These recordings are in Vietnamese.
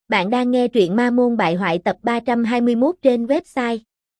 Bạn đang nghe truyện Ma Môn Bại Hoại tập 321 trên website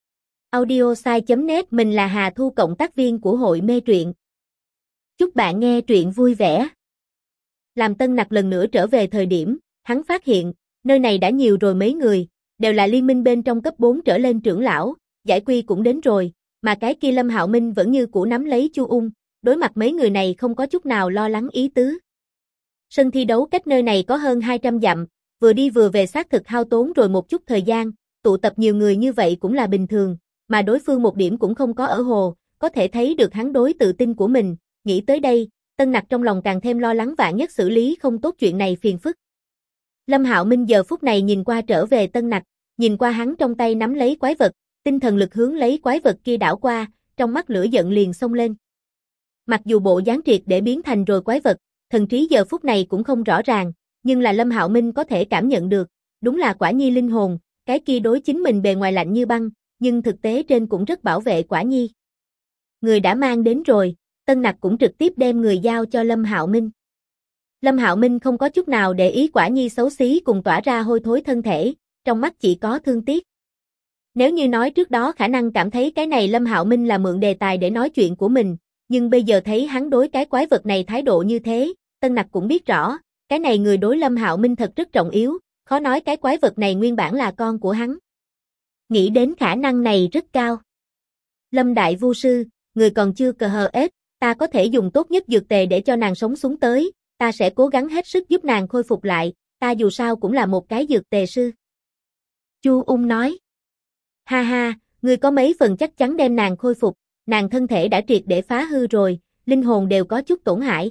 audiosai.net. Mình là Hà Thu, cộng tác viên của hội mê truyện. Chúc bạn nghe truyện vui vẻ. Làm Tân Nặc lần nữa trở về thời điểm, hắn phát hiện, nơi này đã nhiều rồi mấy người, đều là liên minh bên trong cấp 4 trở lên trưởng lão, Giải Quy cũng đến rồi, mà cái kia Lâm Hạo Minh vẫn như cũ nắm lấy Chu Ung, đối mặt mấy người này không có chút nào lo lắng ý tứ. Sân thi đấu cách nơi này có hơn 200 dặm, vừa đi vừa về xác thực hao tốn rồi một chút thời gian, tụ tập nhiều người như vậy cũng là bình thường, mà đối phương một điểm cũng không có ở hồ, có thể thấy được hắn đối tự tin của mình, nghĩ tới đây, Tân Nặc trong lòng càng thêm lo lắng vạn nhất xử lý không tốt chuyện này phiền phức. Lâm Hạo Minh giờ phút này nhìn qua trở về Tân Nặc, nhìn qua hắn trong tay nắm lấy quái vật, tinh thần lực hướng lấy quái vật kia đảo qua, trong mắt lửa giận liền xông lên. Mặc dù bộ dáng triệt để biến thành rồi quái vật, thần trí giờ phút này cũng không rõ ràng, nhưng là Lâm Hạo Minh có thể cảm nhận được, đúng là Quả Nhi linh hồn, cái kia đối chính mình bề ngoài lạnh như băng, nhưng thực tế trên cũng rất bảo vệ Quả Nhi. Người đã mang đến rồi, Tân Nặc cũng trực tiếp đem người giao cho Lâm Hạo Minh. Lâm Hạo Minh không có chút nào để ý Quả Nhi xấu xí cùng tỏa ra hôi thối thân thể, trong mắt chỉ có thương tiếc. Nếu như nói trước đó khả năng cảm thấy cái này Lâm Hạo Minh là mượn đề tài để nói chuyện của mình, nhưng bây giờ thấy hắn đối cái quái vật này thái độ như thế, Tân Nặc cũng biết rõ, cái này người đối Lâm Hạo Minh thật rất trọng yếu, khó nói cái quái vật này nguyên bản là con của hắn. Nghĩ đến khả năng này rất cao. Lâm Đại Vu Sư, người còn chưa cờ hờ ết, ta có thể dùng tốt nhất dược tề để cho nàng sống xuống tới, ta sẽ cố gắng hết sức giúp nàng khôi phục lại, ta dù sao cũng là một cái dược tề sư. Chu Ung nói. Ha ha, ngươi có mấy phần chắc chắn đem nàng khôi phục, nàng thân thể đã triệt để phá hư rồi, linh hồn đều có chút tổn hại.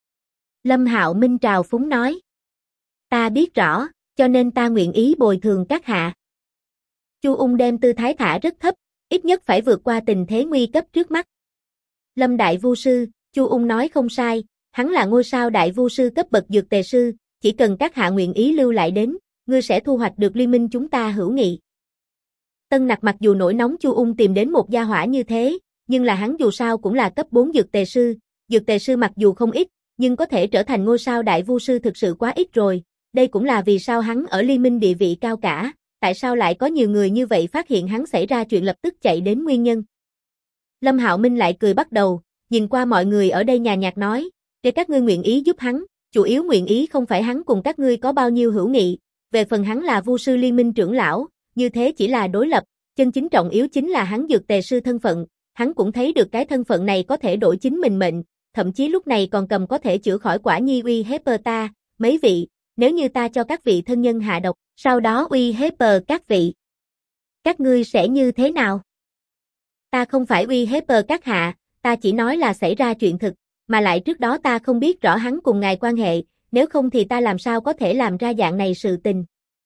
Lâm Hạo Minh trào phúng nói. Ta biết rõ, cho nên ta nguyện ý bồi thường các hạ. Chu Ung đem tư thái thả rất thấp, ít nhất phải vượt qua tình thế nguy cấp trước mắt. Lâm Đại Vu Sư, Chu Ung nói không sai, hắn là ngôi sao Đại Vu Sư cấp bậc dược tề sư, chỉ cần các hạ nguyện ý lưu lại đến, ngươi sẽ thu hoạch được liên minh chúng ta hữu nghị. Tân Nặc mặc dù nổi nóng Chu Ung tìm đến một gia hỏa như thế, nhưng là hắn dù sao cũng là cấp 4 dược tề sư mặc dù không ít, nhưng có thể trở thành ngôi sao Đại Vu Sư thực sự quá ít rồi, đây cũng là vì sao hắn ở liên minh địa vị cao cả, tại sao lại có nhiều người như vậy phát hiện hắn xảy ra chuyện lập tức chạy đến nguyên nhân. Lâm Hạo Minh lại cười bắt đầu, nhìn qua mọi người ở đây nhàn nhạt nói, để các ngươi nguyện ý giúp hắn, chủ yếu nguyện ý không phải hắn cùng các ngươi có bao nhiêu hữu nghị, về phần hắn là Vu Sư Liên minh trưởng lão, như thế chỉ là đối lập, chân chính trọng yếu chính là hắn dược tề sư thân phận, hắn cũng thấy được cái thân phận này có thể đổi chính mình mệnh, thậm chí lúc này còn cầm có thể chữa khỏi Quả Nhi uy hiếp ta, mấy vị, nếu như ta cho các vị thân nhân hạ độc, sau đó uy hiếp các vị, các ngươi sẽ như thế nào? Ta không phải uy hiếp các hạ, ta chỉ nói là xảy ra chuyện thực, mà lại trước đó ta không biết rõ hắn cùng ngài quan hệ, nếu không thì ta làm sao có thể làm ra dạng này sự tình.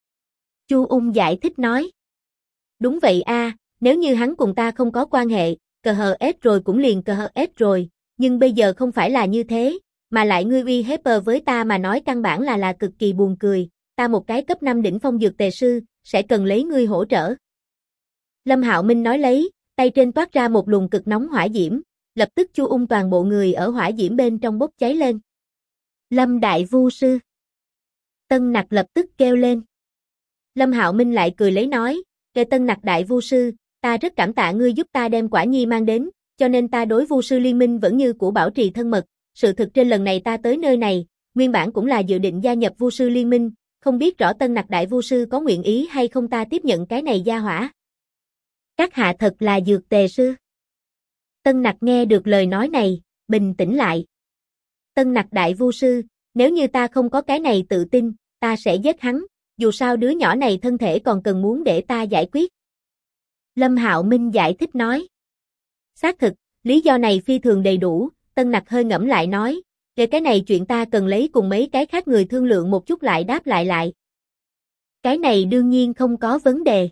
Chu Ung giải thích nói. Đúng vậy a, nếu như hắn cùng ta không có quan hệ, cờ hờ ết rồi cũng liền cờ hờ ết rồi, nhưng bây giờ không phải là như thế, mà lại ngươi uy hiếp với ta mà nói căn bản là cực kỳ buồn cười, ta một cái cấp 5 đỉnh phong dược tề sư, sẽ cần lấy ngươi hỗ trợ. Lâm Hạo Minh nói lấy, tay trên toát ra một luồng cực nóng hỏa diễm, lập tức Chu Ung toàn bộ người ở hỏa diễm bên trong bốc cháy lên. Lâm Đại Vu Sư. Tân Nặc lập tức kêu lên. Lâm Hạo Minh lại cười lấy nói, kể Tân Nặc Đại Vu Sư, ta rất cảm tạ ngươi giúp ta đem Quả Nhi mang đến, cho nên ta đối Vu Sư Liên minh vẫn như cũ bảo trì thân mật, sự thực trên lần này ta tới nơi này, nguyên bản cũng là dự định gia nhập Vu Sư Liên minh, không biết rõ Tân Nặc Đại Vu Sư có nguyện ý hay không ta tiếp nhận cái này gia hỏa. Các hạ thật là dược tề sư. Tân Nặc nghe được lời nói này, bình tĩnh lại. Tân Nặc Đại Vu Sư, nếu như ta không có cái này tự tin, ta sẽ giết hắn, dù sao đứa nhỏ này thân thể còn cần muốn để ta giải quyết. Lâm Hạo Minh giải thích nói. Xác thực, lý do này phi thường đầy đủ, Tân Nặc hơi ngẫm lại nói, về cái này chuyện ta cần lấy cùng mấy cái khác người thương lượng một chút lại đáp lại. Cái này đương nhiên không có vấn đề.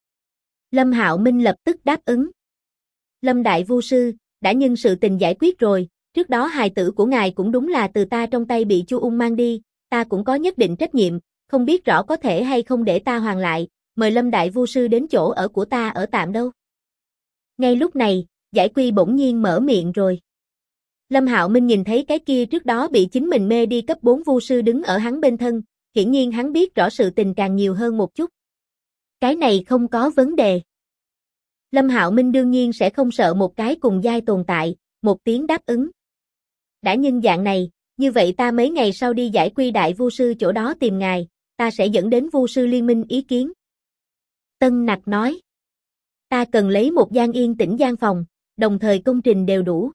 Lâm Hạo Minh lập tức đáp ứng. Lâm Đại Vu Sư, đã nhân sự tình giải quyết rồi, trước đó hài tử của ngài cũng đúng là từ ta trong tay bị Chu Ung mang đi, ta cũng có nhất định trách nhiệm, không biết rõ có thể hay không để ta hoàn lại, mời Lâm Đại Vu Sư đến chỗ ở của ta ở tạm đâu. Ngay lúc này, Giải Quy bỗng nhiên mở miệng rồi. Lâm Hạo Minh nhìn thấy cái kia trước đó bị chính mình mê đi cấp 4 Vu Sư đứng ở hắn bên thân, hiển nhiên hắn biết rõ sự tình càng nhiều hơn một chút. Cái này không có vấn đề. Lâm Hạo Minh đương nhiên sẽ không sợ một cái cùng giai tồn tại, một tiếng đáp ứng. Đã nhân dạng này, như vậy ta mấy ngày sau đi giải quy đại vu sư chỗ đó tìm ngài, ta sẽ dẫn đến vu sư liên minh ý kiến. Tân Nặc nói. Ta cần lấy một gian yên tĩnh gian phòng, đồng thời công trình đều đủ.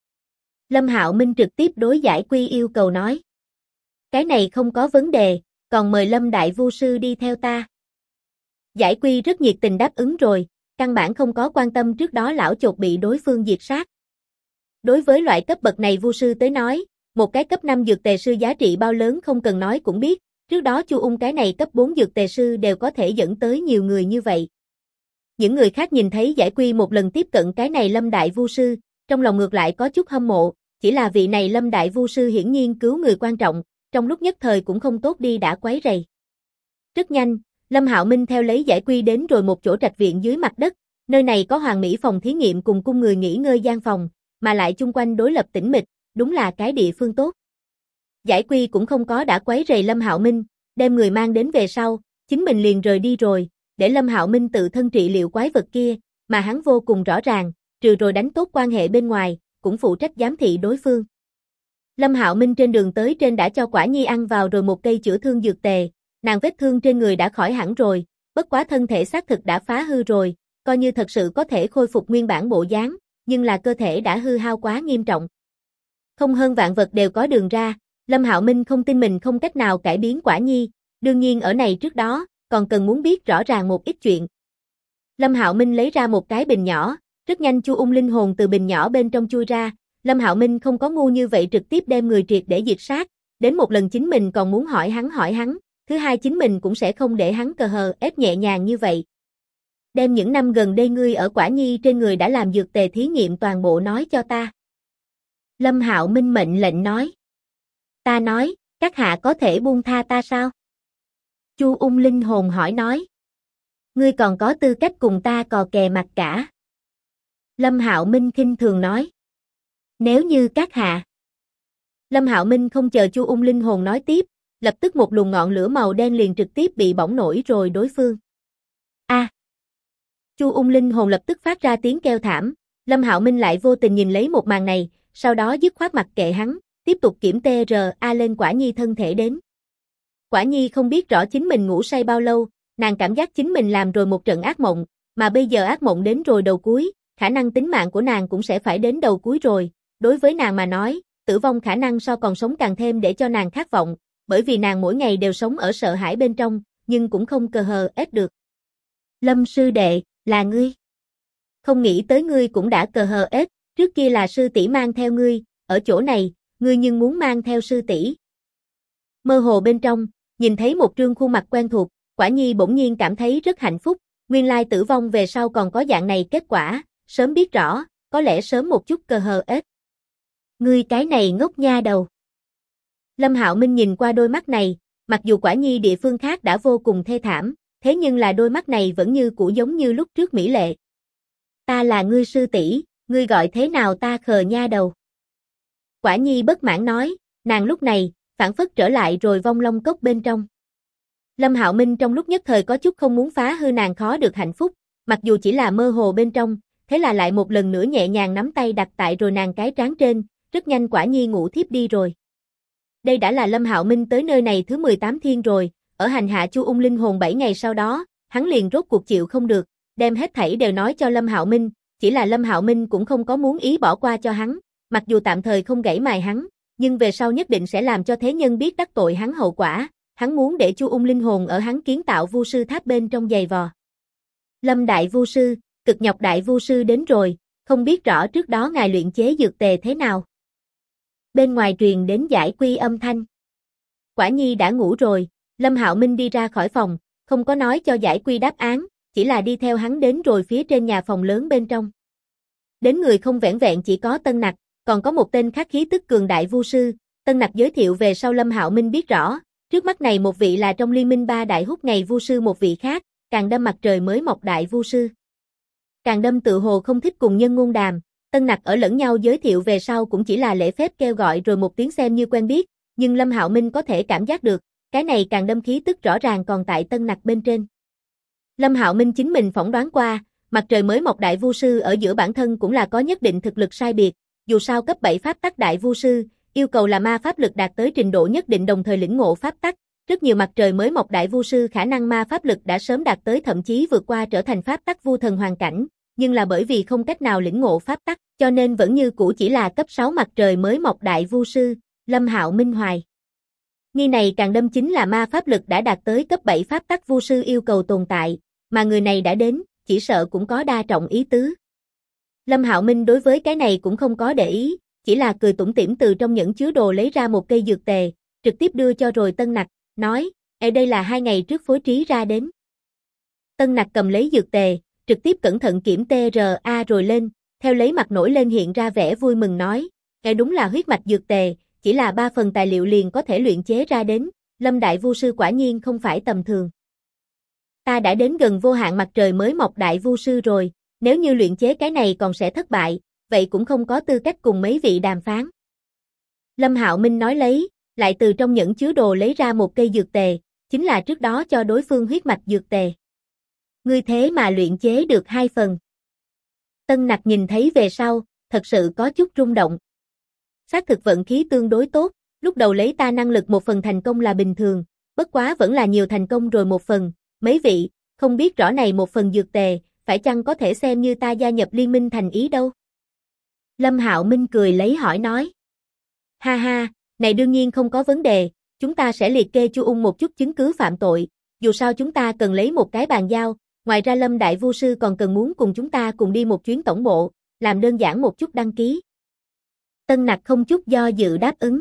Lâm Hạo Minh trực tiếp đối giải quy yêu cầu nói. Cái này không có vấn đề, còn mời Lâm đại vu sư đi theo ta. Giải quy rất nhiệt tình đáp ứng rồi, căn bản không có quan tâm trước đó lão chột bị đối phương diệt sát. Đối với loại cấp bậc này vu sư tới nói, một cái cấp 5 dược tề sư giá trị bao lớn không cần nói cũng biết, trước đó Chu Ung cái này cấp 4 dược tề sư đều có thể dẫn tới nhiều người như vậy. Những người khác nhìn thấy giải quy một lần tiếp cận cái này Lâm đại vu sư, trong lòng ngược lại có chút hâm mộ, chỉ là vị này Lâm đại vu sư hiển nhiên cứu người quan trọng, trong lúc nhất thời cũng không tốt đi đã quấy rầy. Rất nhanh, Lâm Hạo Minh theo lấy giải quy đến rồi một chỗ trạch viện dưới mặt đất, nơi này có hoàn mỹ phòng thí nghiệm cùng cung người nghỉ ngơi gian phòng, mà lại chung quanh đối lập tĩnh mịch, đúng là cái địa phương tốt. Giải quy cũng không có đã quấy rầy Lâm Hạo Minh, đem người mang đến về sau, chính mình liền rời đi rồi, để Lâm Hạo Minh tự thân trị liệu quái vật kia, mà hắn vô cùng rõ ràng, trừ rồi đánh tốt quan hệ bên ngoài, cũng phụ trách giám thị đối phương. Lâm Hạo Minh trên đường tới trên đã cho Quả Nhi ăn vào rồi một cây chữa thương dược tề, nàng vết thương trên người đã khỏi hẳn rồi, bất quá thân thể xác thực đã phá hư rồi, coi như thật sự có thể khôi phục nguyên bản bộ dáng, nhưng là cơ thể đã hư hao quá nghiêm trọng. Không hơn vạn vật đều có đường ra, Lâm Hạo Minh không tin mình không cách nào cải biến Quả Nhi, đương nhiên ở này trước đó, còn cần muốn biết rõ ràng một ít chuyện. Lâm Hạo Minh lấy ra một cái bình nhỏ, rất nhanh Chu Ung linh hồn từ bình nhỏ bên trong chui ra, Lâm Hạo Minh không có ngu như vậy trực tiếp đem người triệt để diệt sát, đến một lần chính mình còn muốn hỏi hắn, thứ hai chính mình cũng sẽ không để hắn cờ hờ ép nhẹ nhàng như vậy. Đem những năm gần đây ngươi ở Quả Nhi trên người đã làm dược tề thí nghiệm toàn bộ nói cho ta. Lâm Hạo Minh mệnh lệnh nói. Ta nói, các hạ có thể buông tha ta sao? Chu Ung linh hồn hỏi nói. Ngươi còn có tư cách cùng ta cò kè mặt cả. Lâm Hạo Minh khinh thường nói. Nếu như các hạ. Lâm Hạo Minh không chờ Chu Ung linh hồn nói tiếp, lập tức một luồng ngọn lửa màu đen liền trực tiếp bị bỏng nổi rồi đối phương. A. Chu Ung linh hồn lập tức phát ra tiếng kêu thảm, Lâm Hạo Minh lại vô tình nhìn lấy một màn này, sau đó dứt khoát mặc kệ hắn, tiếp tục kiểm TRA lên Quả Nhi thân thể đến. Quả Nhi không biết rõ chính mình ngủ say bao lâu, nàng cảm giác chính mình làm rồi một trận ác mộng, mà bây giờ ác mộng đến rồi đầu cuối, khả năng tính mạng của nàng cũng sẽ phải đến đầu cuối rồi, đối với nàng mà nói, tử vong khả năng so còn sống càng thêm để cho nàng khát vọng, bởi vì nàng mỗi ngày đều sống ở sợ hãi bên trong, nhưng cũng không cờ hờ ép được. Lâm sư đệ, là ngươi. Không nghĩ tới ngươi cũng đã cờ hờ ép, trước kia là sư tỷ mang theo ngươi, ở chỗ này, ngươi nhưng muốn mang theo sư tỷ. Mơ hồ bên trong, nhìn thấy một trương khuôn mặt quen thuộc, Quả Nhi bỗng nhiên cảm thấy rất hạnh phúc, nguyên lai tử vong về sau còn có dạng này kết quả, sớm biết rõ, có lẽ sớm một chút cờ hờ ép. Ngươi cái này ngốc nha đầu. Lâm Hạo Minh nhìn qua đôi mắt này, mặc dù Quả Nhi địa phương khác đã vô cùng thê thảm, thế nhưng là đôi mắt này vẫn như cũ giống như lúc trước mỹ lệ. Ta là ngươi sư tỷ, ngươi gọi thế nào ta khờ nha đầu. Quả Nhi bất mãn nói, nàng lúc này, phản phất trở lại rồi vong long cốc bên trong. Lâm Hạo Minh trong lúc nhất thời có chút không muốn phá hư nàng khó được hạnh phúc, mặc dù chỉ là mơ hồ bên trong, thế là lại một lần nữa nhẹ nhàng nắm tay đặt tại rồi nàng cái trán trên, rất nhanh Quả Nhi ngủ thiếp đi rồi. Đây đã là Lâm Hạo Minh tới nơi này thứ 18 thiên rồi, ở hành hạ Chu Ung linh hồn 7 ngày sau đó, hắn liền rốt cuộc chịu không được, đem hết thảy đều nói cho Lâm Hạo Minh, chỉ là Lâm Hạo Minh cũng không có muốn ý bỏ qua cho hắn, mặc dù tạm thời không gãy mài hắn, nhưng về sau nhất định sẽ làm cho thế nhân biết đắc tội hắn hậu quả, hắn muốn để Chu Ung linh hồn ở hắn kiến tạo vu sư tháp bên trong giày vò. Lâm đại vu sư, Cực Nhọc đại vu sư đến rồi, không biết rõ trước đó ngài luyện chế dược tề thế nào. Bên ngoài truyền đến giải quy âm thanh. Quả Nhi đã ngủ rồi, Lâm Hạo Minh đi ra khỏi phòng, không có nói cho giải quy đáp án, chỉ là đi theo hắn đến rồi phía trên nhà phòng lớn bên trong. Đến người không vẻn vẹn chỉ có Tân Nặc, còn có một tên khác khí tức cường đại vu sư, Tân Nặc giới thiệu về sau Lâm Hạo Minh biết rõ, trước mắt này một vị là trong liên minh 3 đại hút ngày vu sư, một vị khác, Càng Đâm mặt trời mới mọc đại vu sư. Càng Đâm tự hồ không thích cùng nhân ngôn đàm, Tân Nặc ở lẫn nhau giới thiệu về sau cũng chỉ là lễ phép kêu gọi rồi một tiếng xem như quen biết, nhưng Lâm Hạo Minh có thể cảm giác được, cái này càng đâm khí tức rõ ràng còn tại Tân Nặc bên trên. Lâm Hạo Minh chính mình phỏng đoán qua, mặt trời mới mọc đại vu sư ở giữa bản thân cũng là có nhất định thực lực sai biệt, dù sao cấp 7 pháp tắc đại vu sư, yêu cầu là ma pháp lực đạt tới trình độ nhất định đồng thời lĩnh ngộ pháp tắc, rất nhiều mặt trời mới mọc đại vu sư khả năng ma pháp lực đã sớm đạt tới thậm chí vượt qua trở thành pháp tắc vu thần hoàn cảnh, nhưng là bởi vì không cách nào lĩnh ngộ pháp tắc, cho nên vẫn như cũ chỉ là cấp 6 mặt trời mới mọc đại vu sư, Lâm Hạo Minh hoài. Nghi này càng đâm chính là ma pháp lực đã đạt tới cấp 7 pháp tắc vu sư yêu cầu tồn tại, mà người này đã đến, chỉ sợ cũng có đa trọng ý tứ. Lâm Hạo Minh đối với cái này cũng không có để ý, chỉ là cười tủm tỉm từ trong nhẫn chứa đồ lấy ra một cây dược tề, trực tiếp đưa cho rồi Tân Nặc, nói, đây là 2 ngày trước phối trí ra đến. Tân Nặc cầm lấy dược tề, trực tiếp cẩn thận kiểm TRA rồi lên, theo lấy mặt nổi lên hiện ra vẻ vui mừng nói, đúng là huyết mạch dược tề, chỉ là 3 phần tài liệu liền có thể luyện chế ra đến, Lâm Đại Vu Sư quả nhiên không phải tầm thường. Ta đã đến gần vô hạn mặt trời mới mọc đại vu sư rồi, nếu như luyện chế cái này còn sẽ thất bại, vậy cũng không có tư cách cùng mấy vị đàm phán. Lâm Hạo Minh nói lấy, lại từ trong nhẫn chứa đồ lấy ra một cây dược tề, chính là trước đó cho đối phương huyết mạch dược tề. Ngươi thế mà luyện chế được 2 phần. Tân Nặc nhìn thấy về sau, thật sự có chút rung động. Xác thực vận khí tương đối tốt, lúc đầu lấy ta năng lực 1 phần thành công là bình thường, bất quá vẫn là nhiều thành công rồi 1 phần, mấy vị, không biết rõ này 1 phần dược tề, phải chăng có thể xem như ta gia nhập liên minh thành ý đâu? Lâm Hạo Minh cười lấy hỏi nói. Ha ha, này đương nhiên không có vấn đề, chúng ta sẽ liệt kê Chu Ung một chút chứng cứ phạm tội, dù sao chúng ta cần lấy một cái bàn giao, ngoài ra Lâm Đại Vu Sư còn cần muốn cùng chúng ta cùng đi một chuyến tổng bộ, làm đơn giản một chút đăng ký. Tân Nặc không chút do dự đáp ứng.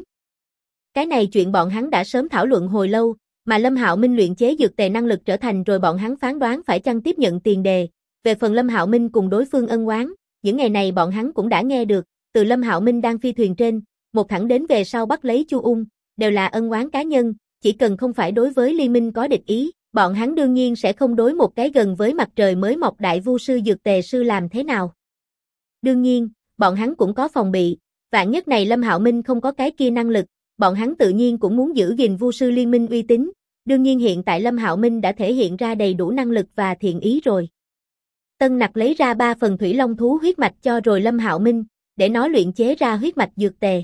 Cái này chuyện bọn hắn đã sớm thảo luận hồi lâu, mà Lâm Hạo Minh luyện chế dược tề năng lực trở thành rồi bọn hắn phán đoán phải chăng tiếp nhận tiền đề. Về phần Lâm Hạo Minh cùng đối phương ân oán, những ngày này bọn hắn cũng đã nghe được, từ Lâm Hạo Minh đang phi thuyền trên, một thẳng đến về sau bắt lấy Chu Ung, đều là ân oán cá nhân, chỉ cần không phải đối với liên minh có địch ý, bọn hắn đương nhiên sẽ không đối một cái gần với mặt trời mới mọc đại vu sư dược tề sư làm thế nào. Đương nhiên, bọn hắn cũng có phòng bị, vạn nhất này Lâm Hạo Minh không có cái kia năng lực, bọn hắn tự nhiên cũng muốn giữ gìn vu sư liên minh uy tín, đương nhiên hiện tại Lâm Hạo Minh đã thể hiện ra đầy đủ năng lực và thiện ý rồi. Tân Nặc lấy ra 3 phần thủy long thú huyết mạch cho rồi Lâm Hạo Minh, để nó luyện chế ra huyết mạch dược tề.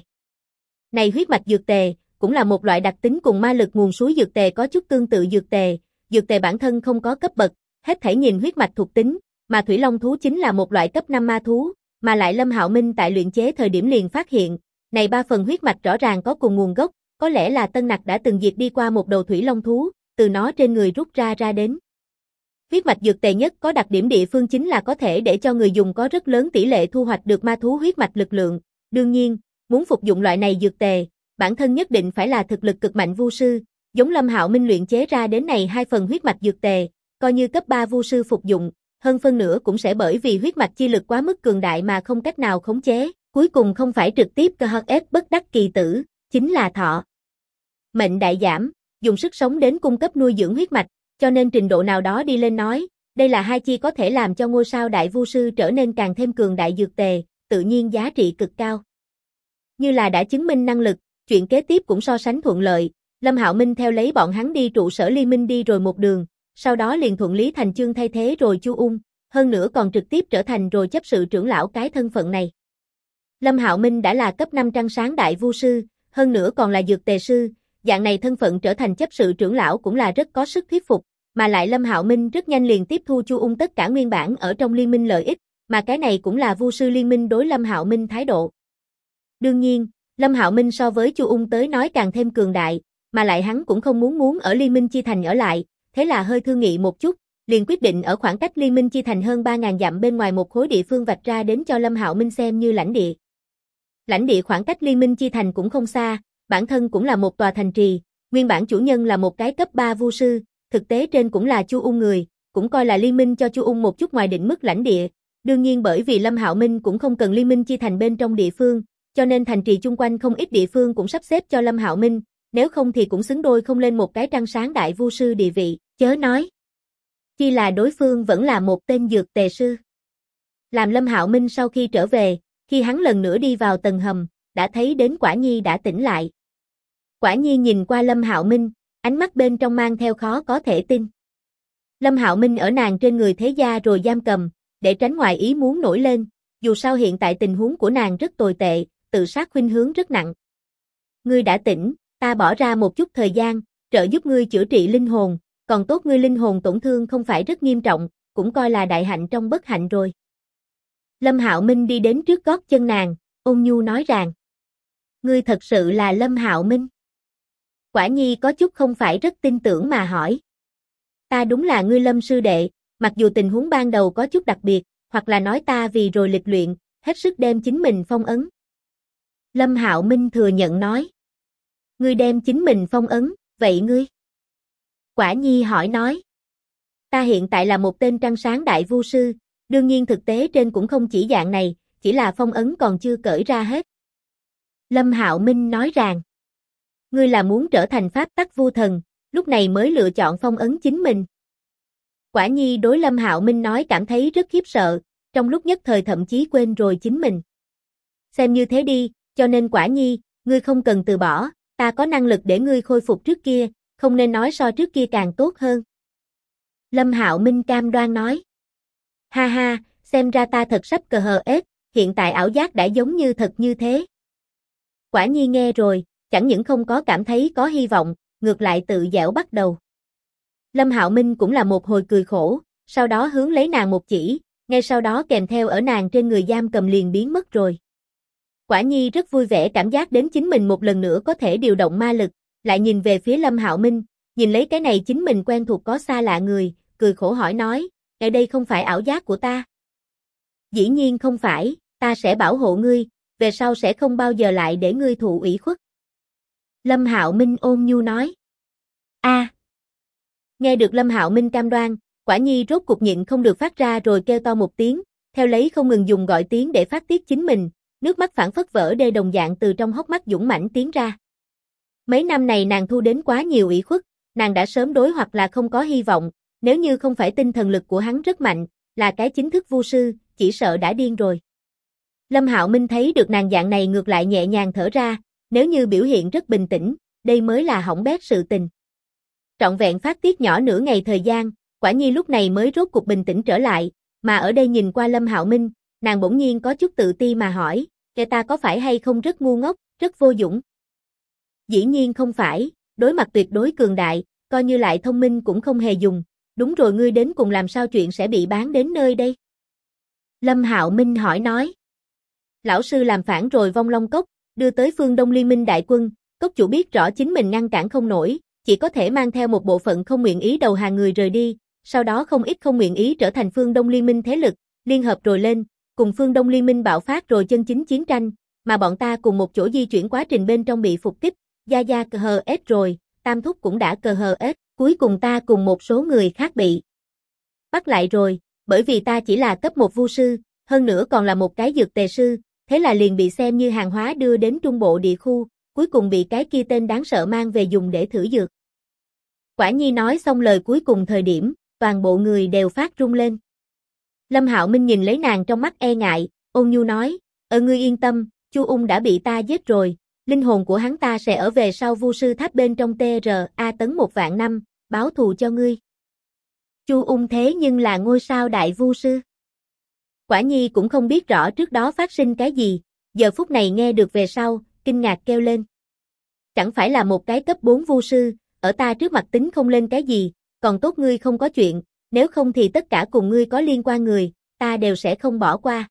Này huyết mạch dược tề, cũng là một loại đặc tính cùng ma lực nguồn suối dược tề có chút tương tự dược tề bản thân không có cấp bậc, hết thảy nhìn huyết mạch thuộc tính, mà thủy long thú chính là một loại cấp 5 ma thú, mà lại Lâm Hạo Minh tại luyện chế thời điểm liền phát hiện, này 3 phần huyết mạch rõ ràng có cùng nguồn gốc, có lẽ là Tân Nặc đã từng diệt đi qua một đầu thủy long thú, từ nó trên người rút ra đến. Huyết mạch dược tề nhất có đặc điểm địa phương chính là có thể để cho người dùng có rất lớn tỷ lệ thu hoạch được ma thú huyết mạch lực lượng. Đương nhiên, muốn phục dụng loại này dược tề, bản thân nhất định phải là thực lực cực mạnh vu sư, giống Lâm Hạo Minh luyện chế ra đến này 2 phần huyết mạch dược tề, coi như cấp 3 vu sư phục dụng, hơn phân nửa cũng sẽ bởi vì huyết mạch chi lực quá mức cường đại mà không cách nào khống chế, cuối cùng không phải trực tiếp cơ hất ép bất đắc kỳ tử, chính là thọ mệnh đại giảm, dùng sức sống đến cung cấp nuôi dưỡng huyết mạch, cho nên trình độ nào đó đi lên nói, đây là 2 chi có thể làm cho ngôi sao đại vu sư trở nên càng thêm cường đại dược tề, tự nhiên giá trị cực cao. Như là đã chứng minh năng lực, chuyện kế tiếp cũng so sánh thuận lợi, Lâm Hạo Minh theo lấy bọn hắn đi trụ sở liên minh đi rồi một đường, sau đó liền thuận lý thành chương thay thế rồi Chu Ung, hơn nữa còn trực tiếp trở thành rồi chấp sự trưởng lão cái thân phận này. Lâm Hạo Minh đã là cấp 5 trăng sáng đại vu sư, hơn nữa còn là dược tề sư, dạng này thân phận trở thành chấp sự trưởng lão cũng là rất có sức thuyết phục, mà lại Lâm Hạo Minh rất nhanh liền tiếp thu Chu Ung tất cả nguyên bản ở trong liên minh lợi ích, mà cái này cũng là vu sư liên minh đối Lâm Hạo Minh thái độ. Đương nhiên, Lâm Hạo Minh so với Chu Ung tới nói càng thêm cường đại, mà lại hắn cũng không muốn ở Liên minh Chi Thành ở lại, thế là hơi thương nghị một chút, liền quyết định ở khoảng cách Liên minh Chi Thành hơn 3.000 dặm bên ngoài một khối địa phương vạch ra đến cho Lâm Hạo Minh xem như lãnh địa. Lãnh địa khoảng cách Liên minh Chi Thành cũng không xa, bản thân cũng là một tòa thành trì, nguyên bản chủ nhân là một cái cấp 3 vu sư, thực tế trên cũng là Chu Ung người, cũng coi là liên minh cho Chu Ung một chút ngoài định mức lãnh địa. Đương nhiên bởi vì Lâm Hạo Minh cũng không cần Liên minh Chi Thành bên trong địa phương, cho nên thành trì chung quanh không ít địa phương cũng sắp xếp cho Lâm Hạo Minh, nếu không thì cũng xứng đôi không lên một cái trăng sáng đại vu sư địa vị, chớ nói. Chỉ là đối phương vẫn là một tên dược tề sư. Làm Lâm Hạo Minh sau khi trở về, khi hắn lần nữa đi vào tầng hầm, đã thấy đến Quả Nhi đã tỉnh lại. Quả Nhi nhìn qua Lâm Hạo Minh, ánh mắt bên trong mang theo khó có thể tin. Lâm Hạo Minh ở nàng trên người thế gia rồi giam cầm, để tránh ngoài ý muốn nổi lên, dù sao hiện tại tình huống của nàng rất tồi tệ, tự sát khuynh hướng rất nặng. Ngươi đã tỉnh, ta bỏ ra một chút thời gian, trợ giúp ngươi chữa trị linh hồn, còn tốt ngươi linh hồn tổn thương không phải rất nghiêm trọng, cũng coi là đại hạnh trong bất hạnh rồi. Lâm Hạo Minh đi đến trước gót chân nàng, ôn nhu nói rằng: Ngươi thật sự là Lâm Hạo Minh? Quả Nhi có chút không phải rất tin tưởng mà hỏi. Ta đúng là ngươi Lâm sư đệ, mặc dù tình huống ban đầu có chút đặc biệt, hoặc là nói ta vì rồi lịch luyện, hết sức đem chính mình phong ấn. Lâm Hạo Minh thừa nhận nói. Ngươi đem chính mình phong ấn, vậy ngươi? Quả Nhi hỏi nói. Ta hiện tại là một tên trăng sáng đại vu sư, đương nhiên thực tế trên cũng không chỉ dạng này, chỉ là phong ấn còn chưa cởi ra hết. Lâm Hạo Minh nói rằng. Ngươi là muốn trở thành pháp tắc vu thần, lúc này mới lựa chọn phong ấn chính mình. Quả Nhi đối Lâm Hạo Minh nói cảm thấy rất khiếp sợ, trong lúc nhất thời thậm chí quên rồi chính mình. Xem như thế đi, cho nên Quả Nhi, ngươi không cần từ bỏ, ta có năng lực để ngươi khôi phục trước kia, không nên nói so trước kia càng tốt hơn. Lâm Hạo Minh cam đoan nói. Ha ha, xem ra ta thật sắp cờ hờ ết, hiện tại ảo giác đã giống như thật như thế. Quả Nhi nghe rồi, chẳng những không có cảm thấy có hy vọng, ngược lại tự giễu bắt đầu. Lâm Hạo Minh cũng là một hồi cười khổ, sau đó hướng lấy nàng một chỉ, ngay sau đó kèm theo ở nàng trên người giam cầm liền biến mất rồi. Quả Nhi rất vui vẻ cảm giác đến chính mình một lần nữa có thể điều động ma lực, lại nhìn về phía Lâm Hạo Minh, nhìn lấy cái này chính mình quen thuộc có xa lạ người, cười khổ hỏi nói, ở đây không phải ảo giác của ta. Dĩ nhiên không phải, ta sẽ bảo hộ ngươi, về sau sẽ không bao giờ lại để ngươi thụ ủy khuất. Lâm Hạo Minh ôn nhu nói. A. Nghe được Lâm Hạo Minh cam đoan, Quả Nhi rốt cục nhịn không được phát ra rồi kêu to một tiếng, theo lấy không ngừng dùng gọi tiếng để phát tiết chính mình, nước mắt phảng phất vỡ đê đồng dạng từ trong hốc mắt dũng mãnh tiến ra. Mấy năm này nàng thu đến quá nhiều ủy khuất, nàng đã sớm đối hoặc là không có hy vọng, nếu như không phải tinh thần lực của hắn rất mạnh, là cái chính thức vu sư, chỉ sợ đã điên rồi. Lâm Hạo Minh thấy được nàng dạng này ngược lại nhẹ nhàng thở ra, nếu như biểu hiện rất bình tĩnh, đây mới là hỏng bét sự tình. Trọn vẹn phát tiết nhỏ nửa ngày thời gian, Quả Nhi lúc này mới rốt cục bình tĩnh trở lại, mà ở đây nhìn qua Lâm Hạo Minh, nàng bỗng nhiên có chút tự ti mà hỏi, kẻ ta có phải hay không rất ngu ngốc, rất vô dũng? Dĩ nhiên không phải, đối mặt tuyệt đối cường đại, coi như lại thông minh cũng không hề dùng, đúng rồi ngươi đến cùng làm sao chuyện sẽ bị bán đến nơi đây? Lâm Hạo Minh hỏi nói. Lão sư làm phản rồi vong Long Cốc, đưa tới phương Đông Liên minh đại quân, cốc chủ biết rõ chính mình ngăn cản không nổi, chỉ có thể mang theo một bộ phận không nguyện ý đầu hàng người rời đi, sau đó không ít không nguyện ý trở thành phương Đông Liên minh thế lực, liên hợp rồi lên, cùng phương Đông Liên minh bạo phát rồi chân chính chiến tranh, mà bọn ta cùng một chỗ di chuyển quá trình bên trong bị phục kích, Gia cờ hờ ết rồi, Tam Thúc cũng đã cờ hờ ết, cuối cùng ta cùng một số người khác bị bắt lại rồi, bởi vì ta chỉ là cấp 1 vu sư, hơn nữa còn là một cái dược tề sư, thế là liền bị xem như hàng hóa đưa đến trung bộ địa khu, cuối cùng bị cái kia tên đáng sợ mang về dùng để thử dược. Quả Nhi nói xong lời cuối cùng thời điểm, toàn bộ người đều phát run lên. Lâm Hạo Minh nhìn lấy nàng trong mắt e ngại, ôn nhu nói, ngươi yên tâm, Chu Ung đã bị ta giết rồi, linh hồn của hắn ta sẽ ở về sau vu sư tháp bên trong TRA tấn 1.000 năm, báo thù cho ngươi. Chu Ung thế nhưng là ngôi sao đại vu sư. Quả Nhi cũng không biết rõ trước đó phát sinh cái gì, giờ phút này nghe được về sau, kinh ngạc kêu lên. Chẳng phải là một cái cấp 4 vu sư, ở ta trước mặt tính không lên cái gì, còn tốt ngươi không có chuyện, nếu không thì tất cả cùng ngươi có liên quan người, ta đều sẽ không bỏ qua.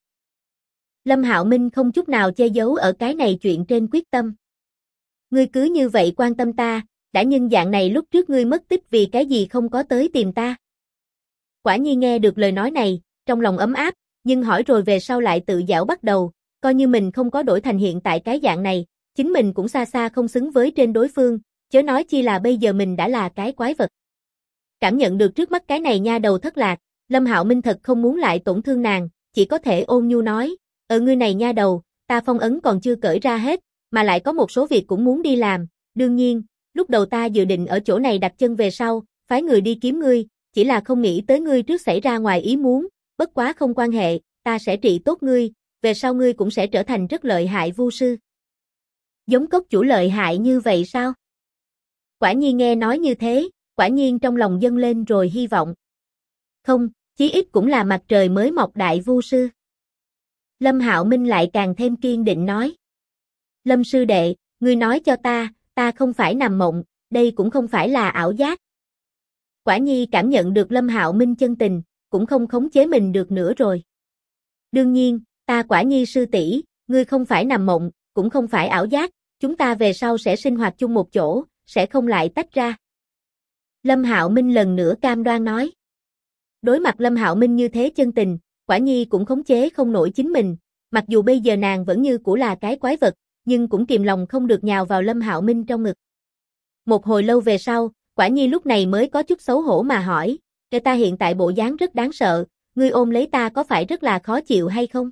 Lâm Hạo Minh không chút nào che giấu ở cái này chuyện trên quyết tâm. Ngươi cứ như vậy quan tâm ta, đã nhưng dạng này lúc trước ngươi mất tích vì cái gì không có tới tìm ta. Quả Nhi nghe được lời nói này, trong lòng ấm áp, nhưng hỏi rồi về sau lại tự giễu bắt đầu, coi như mình không có đổi thành hiện tại cái dạng này, chính mình cũng xa xa không xứng với trên đối phương, chớ nói chi là bây giờ mình đã là cái quái vật. Cảm nhận được trước mắt cái này nha đầu thất lạc, Lâm Hạo Minh thật không muốn lại tổn thương nàng, chỉ có thể ôn nhu nói, ngươi này nha đầu, ta phong ấn còn chưa cởi ra hết, mà lại có một số việc cũng muốn đi làm, đương nhiên, lúc đầu ta dự định ở chỗ này đặt chân về sau, phái người đi kiếm ngươi, chỉ là không nghĩ tới ngươi trước xảy ra ngoài ý muốn, bất quá không quan hệ, ta sẽ trị tốt ngươi, về sau ngươi cũng sẽ trở thành rất lợi hại vu sư. Giống cốc chủ lợi hại như vậy sao? Quả nhiên nghe nói như thế, quả nhiên trong lòng dâng lên rồi hy vọng. Không, chí ít cũng là mặt trời mới mọc đại vu sư. Lâm Hạo Minh lại càng thêm kiên định nói. Lâm sư đệ, ngươi nói cho ta không phải nằm mộng, đây cũng không phải là ảo giác. Quả nhi cảm nhận được Lâm Hạo Minh chân tình, cũng không khống chế mình được nữa rồi. Đương nhiên, ta Quả nhi sư tỷ, ngươi không phải nằm mộng, cũng không phải ảo giác, chúng ta về sau sẽ sinh hoạt chung một chỗ, sẽ không lại tách ra. Lâm Hạo Minh lần nữa cam đoan nói. Đối mặt Lâm Hạo Minh như thế chân tình, Quả nhi cũng khống chế không nổi chính mình, mặc dù bây giờ nàng vẫn như cũ là cái quái vật, nhưng cũng kìm lòng không được nhào vào Lâm Hạo Minh trong ngực. Một hồi lâu về sau, Quả nhi lúc này mới có chút xấu hổ mà hỏi, cái ta hiện tại bộ dáng rất đáng sợ, ngươi ôm lấy ta có phải rất là khó chịu hay không?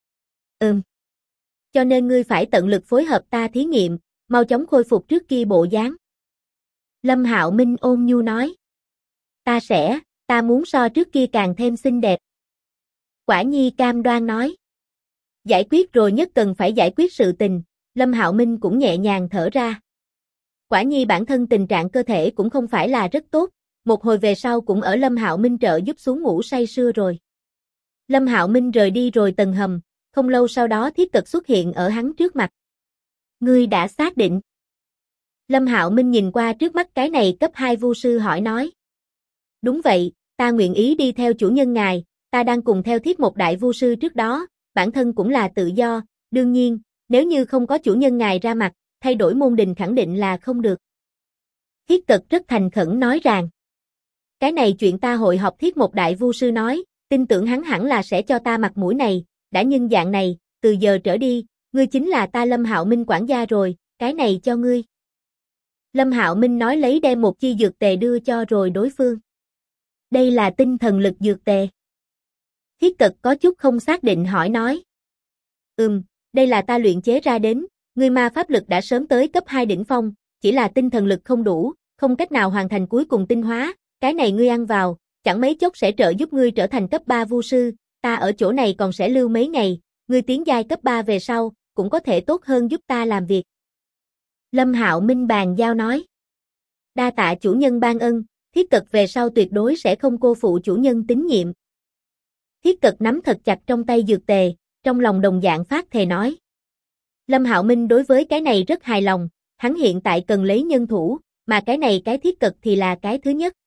Cho nên ngươi phải tận lực phối hợp ta thí nghiệm, mau chóng khôi phục trước kia bộ dáng. Lâm Hạo Minh ôn nhu nói. Ta muốn so trước kia càng thêm xinh đẹp. Quả nhi cam đoan nói. Giải quyết rồi nhất cần phải giải quyết sự tình, Lâm Hạo Minh cũng nhẹ nhàng thở ra. Quả nhi bản thân tình trạng cơ thể cũng không phải là rất tốt, một hồi về sau cũng ở Lâm Hạo Minh trợ giúp xuống ngủ say sưa rồi. Lâm Hạo Minh rời đi rồi tầng hầm, không lâu sau đó Thiết Cật xuất hiện ở hắn trước mặt. Ngươi đã xác định. Lâm Hạo Minh nhìn qua trước mắt cái này cấp 2 vu sư hỏi nói. Đúng vậy, ta nguyện ý đi theo chủ nhân ngài, ta đang cùng theo Thiết một đại vu sư trước đó, bản thân cũng là tự do, đương nhiên, nếu như không có chủ nhân ngài ra mặt, thay đổi môn đình khẳng định là không được. Thiết Cật rất thành khẩn nói rằng. Cái này chuyện ta hội họp Thiết một đại vu sư nói, tin tưởng hắn hẳn là sẽ cho ta mặt mũi này, đã nhân dạng này, từ giờ trở đi, ngươi chính là ta Lâm Hạo Minh quản gia rồi, cái này cho ngươi. Lâm Hạo Minh nói lấy đem một chi dược tề đưa cho rồi đối phương. Đây là tinh thần lực dược tề. Thiết Cật có chút không xác định hỏi nói. Đây là ta luyện chế ra đến, ngươi ma pháp lực đã sớm tới cấp 2 đỉnh phong, chỉ là tinh thần lực không đủ, không cách nào hoàn thành cuối cùng tinh hóa, cái này ngươi ăn vào, chẳng mấy chốc sẽ trợ giúp ngươi trở thành cấp 3 vu sư, ta ở chỗ này còn sẽ lưu mấy ngày, ngươi tiến giai cấp 3 về sau, cũng có thể tốt hơn giúp ta làm việc. Lâm Hạo Minh bàn giao nói. Đa tạ chủ nhân ban ân, Thiết Cật về sau tuyệt đối sẽ không cô phụ chủ nhân tín nhiệm. Thiết Cật nắm thật chặt trong tay dược tề, trong lòng đồng dạng phát thề nói. Lâm Hạo Minh đối với cái này rất hài lòng, hắn hiện tại cần lấy nhân thủ, mà cái này cái Thiết Cật thì là cái thứ nhất.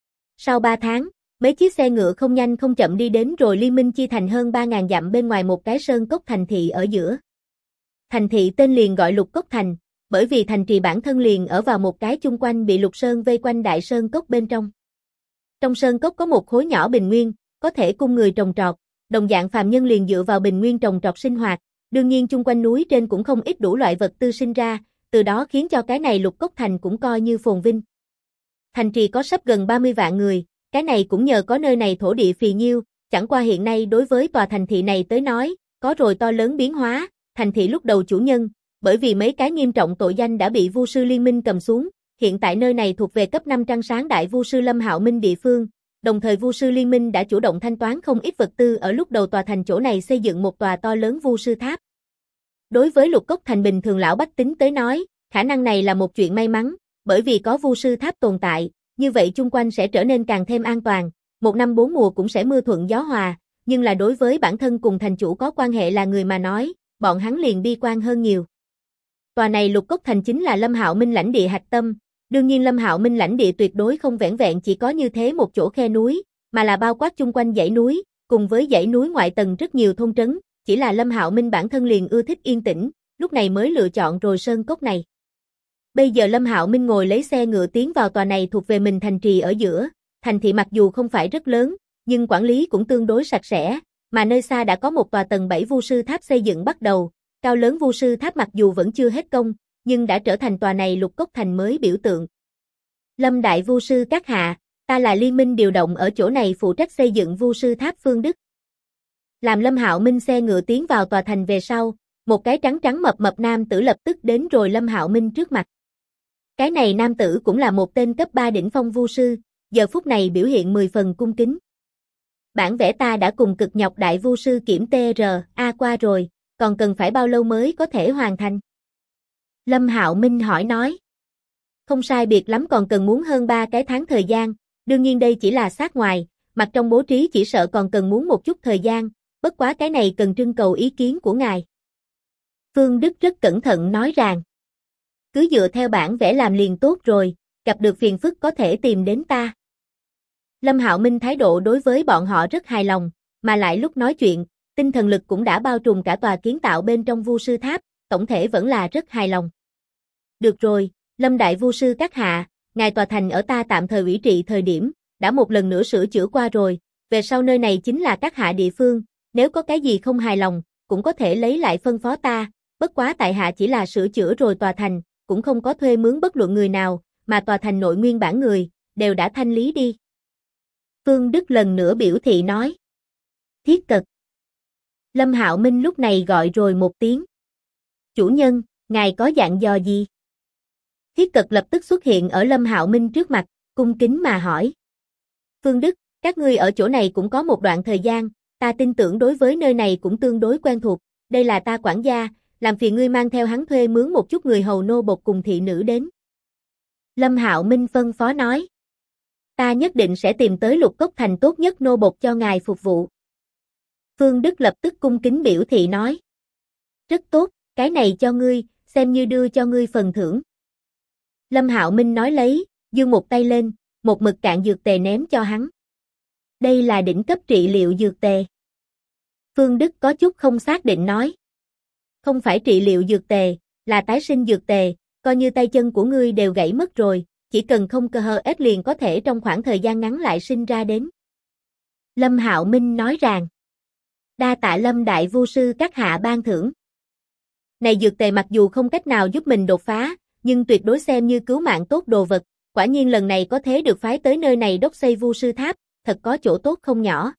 Sau 3 tháng, mấy chiếc xe ngựa không nhanh không chậm đi đến rồi Liên Minh Chi Thành hơn 3.000 dặm bên ngoài một cái sơn cốc thành thị ở giữa. Thành thị tên liền gọi Lục Cốc Thành, bởi vì thành trì bản thân liền ở vào một cái chung quanh bị lục sơn vây quanh đại sơn cốc bên trong. Trong sơn cốc có một khối nhỏ bình nguyên, có thể cung người trồng trọt, đồng dạng phàm nhân liền dựa vào bình nguyên trồng trọt sinh hoạt, đương nhiên chung quanh núi trên cũng không ít đủ loại vật tư sinh ra, từ đó khiến cho cái này Lục Cốc Thành cũng coi như phồn vinh. Thành trì có sắp gần 30 vạn người, cái này cũng nhờ có nơi này thổ địa phì nhiêu, chẳng qua hiện nay đối với tòa thành thị này tới nói, có rồi to lớn biến hóa, thành thị lúc đầu chủ nhân, bởi vì mấy cái nghiêm trọng tội danh đã bị Vu sư Liên Minh cầm xuống, hiện tại nơi này thuộc về cấp 5 trăng sáng đại Vu sư Lâm Hạo Minh địa phương, đồng thời Vu sư Liên Minh đã chủ động thanh toán không ít vật tư ở lúc đầu tòa thành chỗ này xây dựng một tòa to lớn Vu sư tháp. Đối với Lục Cốc Thành bình thường lão bách tính tới nói, khả năng này là một chuyện may mắn, bởi vì có Vu sư tháp tồn tại, như vậy chung quanh sẽ trở nên càng thêm an toàn, một năm 4 mùa cũng sẽ mưa thuận gió hòa, nhưng là đối với bản thân cùng thành chủ có quan hệ là người mà nói, bọn hắn liền bi quan hơn nhiều. Tòa này Lục Cốc Thành chính là Lâm Hạo Minh lãnh địa hạch tâm, đương nhiên Lâm Hạo Minh lãnh địa tuyệt đối không vẻn vẹn chỉ có như thế một chỗ khe núi, mà là bao quát chung quanh dãy núi, cùng với dãy núi ngoại tầng rất nhiều thôn trấn, chỉ là Lâm Hạo Minh bản thân liền ưa thích yên tĩnh, lúc này mới lựa chọn rồi sơn cốc này. Bây giờ Lâm Hạo Minh ngồi lấy xe ngựa tiến vào tòa này thuộc về mình thành trì ở giữa, thành thị mặc dù không phải rất lớn, nhưng quản lý cũng tương đối sạch sẽ, mà nơi xa đã có một tòa tầng 7 Vu sư tháp xây dựng bắt đầu, cao lớn Vu sư tháp mặc dù vẫn chưa hết công, nhưng đã trở thành tòa này Lục Cốc Thành mới biểu tượng. Lâm đại Vu sư các hạ, ta là Liên Minh điều động ở chỗ này phụ trách xây dựng Vu sư tháp Phương Đức. Làm Lâm Hạo Minh xe ngựa tiến vào tòa thành về sau, một cái trắng trắng mập mập nam tử lập tức đến rồi Lâm Hạo Minh trước mặt. Cái này nam tử cũng là một tên cấp 3 đỉnh phong vu sư, giờ phút này biểu hiện 10 phần cung kính. Bản vẽ ta đã cùng cực nhọc đại vu sư kiểm TRA qua rồi, còn cần phải bao lâu mới có thể hoàn thành? Lâm Hạo Minh hỏi nói. Không sai biệt lắm còn cần muốn hơn 3 cái tháng thời gian, đương nhiên đây chỉ là sát ngoài, mặt trong bố trí chỉ sợ còn cần muốn một chút thời gian, bất quá cái này cần trưng cầu ý kiến của ngài. Phương Đức rất cẩn thận nói rằng, cứ dựa theo bản vẽ làm liền tốt rồi, gặp được phiền phức có thể tìm đến ta. Lâm Hạo Minh thái độ đối với bọn họ rất hài lòng, mà lại lúc nói chuyện, tinh thần lực cũng đã bao trùm cả tòa kiến tạo bên trong Vu sư tháp, tổng thể vẫn là rất hài lòng. Được rồi, Lâm Đại Vu sư các hạ, ngài tòa thành ở ta tạm thời ủy trị thời điểm, đã một lần nữa sửa chữa qua rồi, về sau nơi này chính là các hạ địa phương, nếu có cái gì không hài lòng, cũng có thể lấy lại phân phó ta, bất quá tại hạ chỉ là sửa chữa rồi tòa thành, cũng không có thuê mướn bất luận người nào, mà tòa thành nội nguyên bản người, đều đã thanh lý đi. Phương Đức lần nữa biểu thị nói. Thiết Cật. Lâm Hạo Minh lúc này gọi rồi một tiếng. Chủ nhân, ngài có dặn dò gì? Thiết Cật lập tức xuất hiện ở Lâm Hạo Minh trước mặt, cung kính mà hỏi. Phương Đức, các ngươi ở chỗ này cũng có một đoạn thời gian, ta tin tưởng đối với nơi này cũng tương đối quen thuộc, đây là ta quản gia, làm phiền ngươi mang theo hắn thuê mướn một chút người hầu nô bộc cùng thị nữ đến. Lâm Hạo Minh phân phó nói. Ta nhất định sẽ tìm tới Lục Cốc Thành tốt nhất nô bộc cho ngài phục vụ. Phương Đức lập tức cung kính biểu thị nói. Rất tốt, cái này cho ngươi, xem như đưa cho ngươi phần thưởng. Lâm Hạo Minh nói lấy, giơ một tay lên, một mực cạn dược tề ném cho hắn. Đây là đỉnh cấp trị liệu dược tề. Phương Đức có chút không xác định nói. Không phải trị liệu dược tề, là tái sinh dược tề, coi như tay chân của ngươi đều gãy mất rồi, chỉ cần không cơ hơ ết liền có thể trong khoảng thời gian ngắn lại sinh ra đến. Lâm Hạo Minh nói rằng. Đa tạ Lâm Đại Vu sư các hạ ban thưởng. Này dược tề mặc dù không cách nào giúp mình đột phá, nhưng tuyệt đối xem như cứu mạng tốt đồ vật, quả nhiên lần này có thế được phái tới nơi này đốc xây Vu sư tháp, thật có chỗ tốt không nhỏ.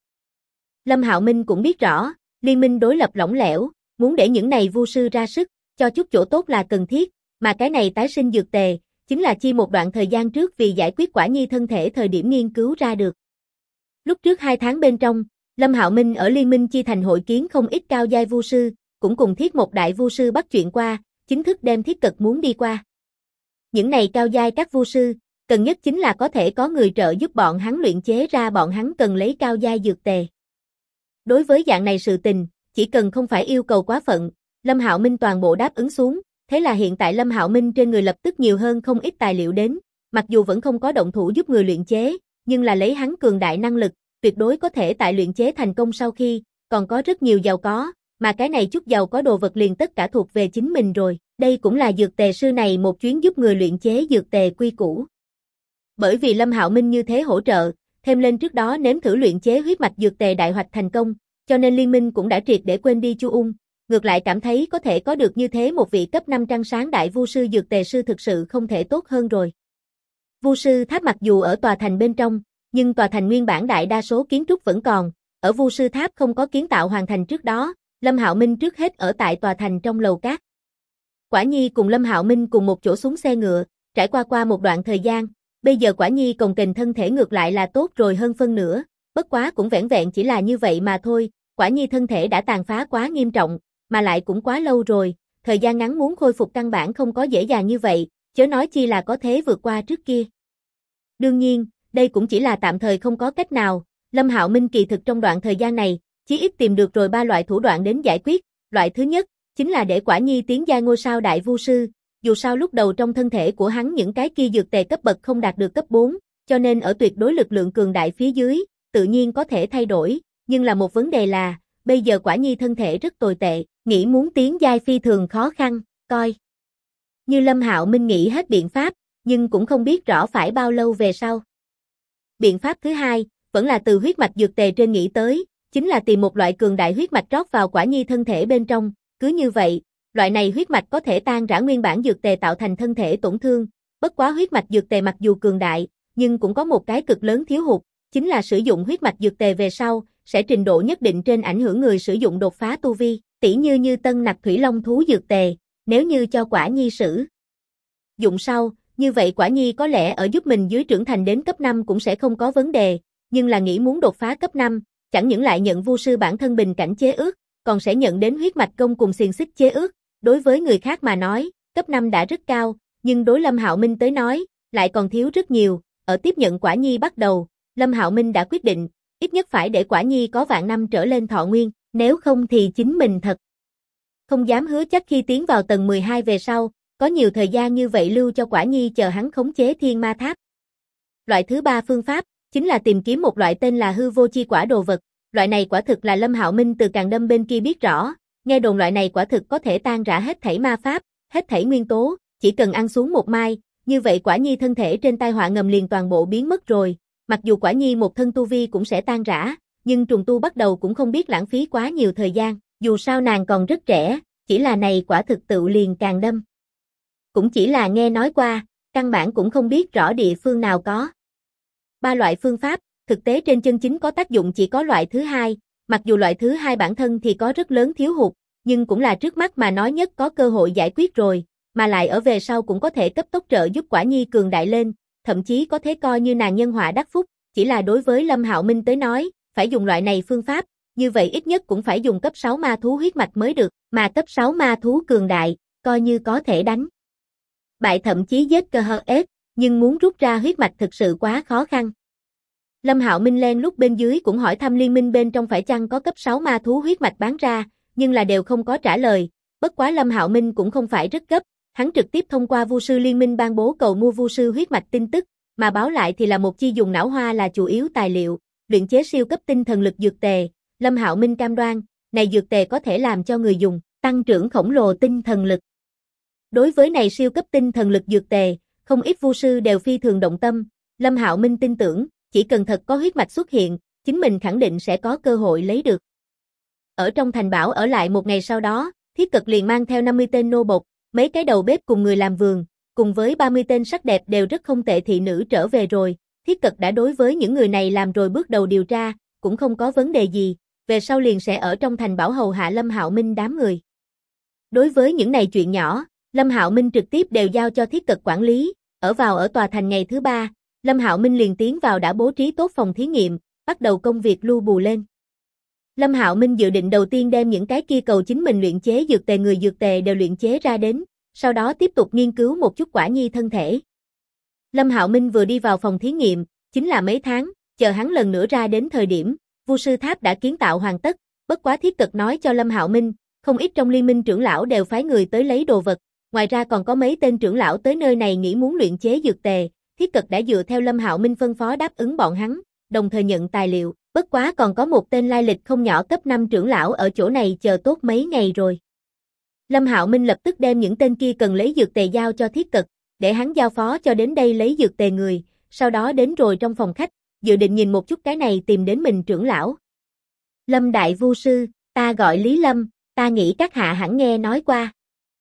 Lâm Hạo Minh cũng biết rõ, liên minh đối lập lỏng lẻo, muốn để những này vu sư ra sức, cho chút chỗ tốt là cần thiết, mà cái này tái sinh dược tề, chính là chi một đoạn thời gian trước vì giải quyết Quả Nhi thân thể thời điểm nghiên cứu ra được. Lúc trước 2 tháng bên trong, Lâm Hạo Minh ở Liên minh chi thành hội kiến không ít cao giai vu sư, cũng cùng Thiết một đại vu sư bắt chuyện qua, chính thức đem Thiết Cật muốn đi qua. Những này cao giai các vu sư, cần nhất chính là có thể có người trợ giúp bọn hắn luyện chế ra bọn hắn cần lấy cao giai dược tề. Đối với dạng này sự tình, chỉ cần không phải yêu cầu quá phận, Lâm Hạo Minh toàn bộ đáp ứng xuống, thế là hiện tại Lâm Hạo Minh trên người lập tức nhiều hơn không ít tài liệu đến, mặc dù vẫn không có động thủ giúp người luyện chế, nhưng là lấy hắn cường đại năng lực, tuyệt đối có thể tại luyện chế thành công sau khi, còn có rất nhiều giàu có, mà cái này chút giàu có đồ vật liền tất cả thuộc về chính mình rồi, đây cũng là dược tề sư này một chuyến giúp người luyện chế dược tề quy củ. Bởi vì Lâm Hạo Minh như thế hỗ trợ, thêm lên trước đó nếm thử luyện chế huyết mạch dược tề đại hoạch thành công, cho nên liên minh cũng đã triệt để quên đi Chu Ung, ngược lại cảm thấy có thể có được như thế một vị cấp 5 trăng sáng đại vu sư dược tề sư thực sự không thể tốt hơn rồi. Vu sư tháp mặc dù ở tòa thành bên trong, nhưng tòa thành nguyên bản đại đa số kiến trúc vẫn còn, ở Vu sư tháp không có kiến tạo hoàn thành trước đó, Lâm Hạo Minh trước hết ở tại tòa thành trong lầu cát. Quả Nhi cùng Lâm Hạo Minh cùng một chỗ xuống xe ngựa, trải qua một đoạn thời gian, bây giờ Quả Nhi cồng kềnh thân thể ngược lại là tốt rồi hơn phân nửa, bất quá cũng vẻn vẹn chỉ là như vậy mà thôi, Quả Nhi thân thể đã tàn phá quá nghiêm trọng, mà lại cũng quá lâu rồi, thời gian ngắn muốn khôi phục căn bản không có dễ dàng như vậy, chớ nói chi là có thế vượt qua trước kia. Đương nhiên, đây cũng chỉ là tạm thời không có cách nào, Lâm Hạo Minh kỳ thực trong đoạn thời gian này, chí ít tìm được rồi 3 loại thủ đoạn đến giải quyết, loại thứ nhất, chính là để Quả Nhi tiến giai ngôi sao đại vu sư, dù sao lúc đầu trong thân thể của hắn những cái kia dược tề cấp bậc không đạt được cấp 4, cho nên ở tuyệt đối lực lượng cường đại phía dưới, tự nhiên có thể thay đổi, nhưng là một vấn đề là, bây giờ Quả Nhi thân thể rất tồi tệ, nghĩ muốn tiến giai phi thường khó khăn, coi. Như Lâm Hạo Minh nghĩ hết biện pháp, nhưng cũng không biết rõ phải bao lâu về sau. Biện pháp thứ hai, vẫn là từ huyết mạch dược tề trên nghĩ tới, chính là tìm một loại cường đại huyết mạch rót vào Quả Nhi thân thể bên trong, cứ như vậy, loại này huyết mạch có thể tan rã nguyên bản dược tề tạo thành thân thể tổn thương, bất quá huyết mạch dược tề mặc dù cường đại, nhưng cũng có một cái cực lớn thiếu hụt, chính là sử dụng huyết mạch dược tề về sau, sẽ trình độ nhất định trên ảnh hưởng người sử dụng đột phá tu vi, tỉ như tân nặc thủy long thú dược tề, nếu như cho Quả Nhi sử dụng sau, như vậy Quả Nhi có lẽ ở giúp mình dưới trưởng thành đến cấp 5 cũng sẽ không có vấn đề, nhưng là nghĩ muốn đột phá cấp 5, chẳng những lại nhận vu sư bản thân bình cảnh chế ước, còn sẽ nhận đến huyết mạch công cùng xiềng xích chế ước, đối với người khác mà nói, cấp 5 đã rất cao, nhưng đối Lâm Hạo Minh tới nói, lại còn thiếu rất nhiều. Ở tiếp nhận Quả Nhi bắt đầu, Lâm Hạo Minh đã quyết định, ít nhất phải để Quả Nhi có vạn năm trở lên thọ nguyên, nếu không thì chính mình thật không dám hứa chắc khi tiến vào tầng 12 về sau, có nhiều thời gian như vậy lưu cho Quả Nhi chờ hắn khống chế Thiên Ma Tháp. Loại thứ ba phương pháp, chính là tìm kiếm một loại tên là hư vô chi quả đồ vật. Loại này quả thực là Lâm Hạo Minh từ Càn Đâm bên kia biết rõ, nghe đồn loại này quả thực có thể tan rã hết thảy ma pháp, hết thảy nguyên tố, chỉ cần ăn xuống một mai, như vậy Quả Nhi thân thể trên tai họa ngầm liền toàn bộ biến mất rồi. Mặc dù Quả Nhi một thân tu vi cũng sẽ tan rã, nhưng trùng tu bắt đầu cũng không biết lãng phí quá nhiều thời gian, dù sao nàng còn rất trẻ, chỉ là này quả thực tự liền Càn Đâm. Cũng chỉ là nghe nói qua, căn bản cũng không biết rõ địa phương nào có. Ba loại phương pháp, thực tế trên chân chính có tác dụng chỉ có loại thứ hai, mặc dù loại thứ hai bản thân thì có rất lớn thiếu hụt, nhưng cũng là trước mắt mà nói nhất có cơ hội giải quyết rồi, mà lại ở về sau cũng có thể cấp tốc trợ giúp Quả Nhi cường đại lên, thậm chí có thể coi như nàng nhân họa đắc phúc, chỉ là đối với Lâm Hạo Minh tới nói, phải dùng loại này phương pháp, như vậy ít nhất cũng phải dùng cấp 6 ma thú huyết mạch mới được, mà cấp 6 ma thú cường đại, coi như có thể đánh bại thậm chí giết cơ hờ ết, nhưng muốn rút ra huyết mạch thực sự quá khó khăn. Lâm Hạo Minh len lúc bên dưới cũng hỏi thăm liên minh bên trong phải chăng có cấp 6 ma thú huyết mạch bán ra, nhưng là đều không có trả lời, bất quá Lâm Hạo Minh cũng không phải rất gấp, hắn trực tiếp thông qua Vu sư liên minh ban bố cầu mua Vu sư huyết mạch tin tức, mà báo lại thì là một chi dùng não hoa là chủ yếu tài liệu, luyện chế siêu cấp tinh thần lực dược tề. Lâm Hạo Minh cam đoan, này dược tề có thể làm cho người dùng tăng trưởng khổng lồ tinh thần lực. Đối với này siêu cấp tinh thần lực dược tề, không ít vu sư đều phi thường động tâm, Lâm Hạo Minh tin tưởng, chỉ cần thật có huyết mạch xuất hiện, chính mình khẳng định sẽ có cơ hội lấy được. Ở trong thành bảo ở lại một ngày sau đó, Thiết Cật liền mang theo 50 tên nô bộc, mấy cái đầu bếp cùng người làm vườn, cùng với 30 tên sắc đẹp đều rất không tệ thị nữ trở về rồi. Thiết Cật đã đối với những người này làm rồi bước đầu điều tra, cũng không có vấn đề gì, về sau liền sẽ ở trong thành bảo hầu hạ Lâm Hạo Minh đám người. Đối với những này chuyện nhỏ, Lâm Hạo Minh trực tiếp đều giao cho Thiết Cật quản lý, ở tòa thành ngày thứ 3, Lâm Hạo Minh liền tiến vào đã bố trí tốt phòng thí nghiệm, bắt đầu công việc lưu bù lên. Lâm Hạo Minh dự định đầu tiên đem những cái kia cầu chính mình luyện chế dược tề người dược tề đều luyện chế ra đến, sau đó tiếp tục nghiên cứu một chút Quả Nhi thân thể. Lâm Hạo Minh vừa đi vào phòng thí nghiệm, chính là mấy tháng, chờ hắn lần nữa ra đến thời điểm, Vu sư tháp đã kiến tạo hoàn tất, bất quá Thiết Cật nói cho Lâm Hạo Minh, không ít trong liên minh trưởng lão đều phái người tới lấy đồ vật, ngoài ra còn có mấy tên trưởng lão tới nơi này nghĩ muốn luyện chế dược tề, Thiết Cật đã dựa theo Lâm Hạo Minh phân phó đáp ứng bọn hắn, đồng thời nhận tài liệu, bất quá còn có một tên lai lịch không nhỏ cấp 5 trưởng lão ở chỗ này chờ tốt mấy ngày rồi. Lâm Hạo Minh lập tức đem những tên kia cần lấy dược tề giao cho Thiết Cật, để hắn giao phó cho đến đây lấy dược tề người, sau đó đến rồi trong phòng khách, dự định nhìn một chút cái này tìm đến mình trưởng lão. Lâm đại vu sư, ta gọi Lý Lâm, ta nghĩ các hạ hẳn nghe nói qua.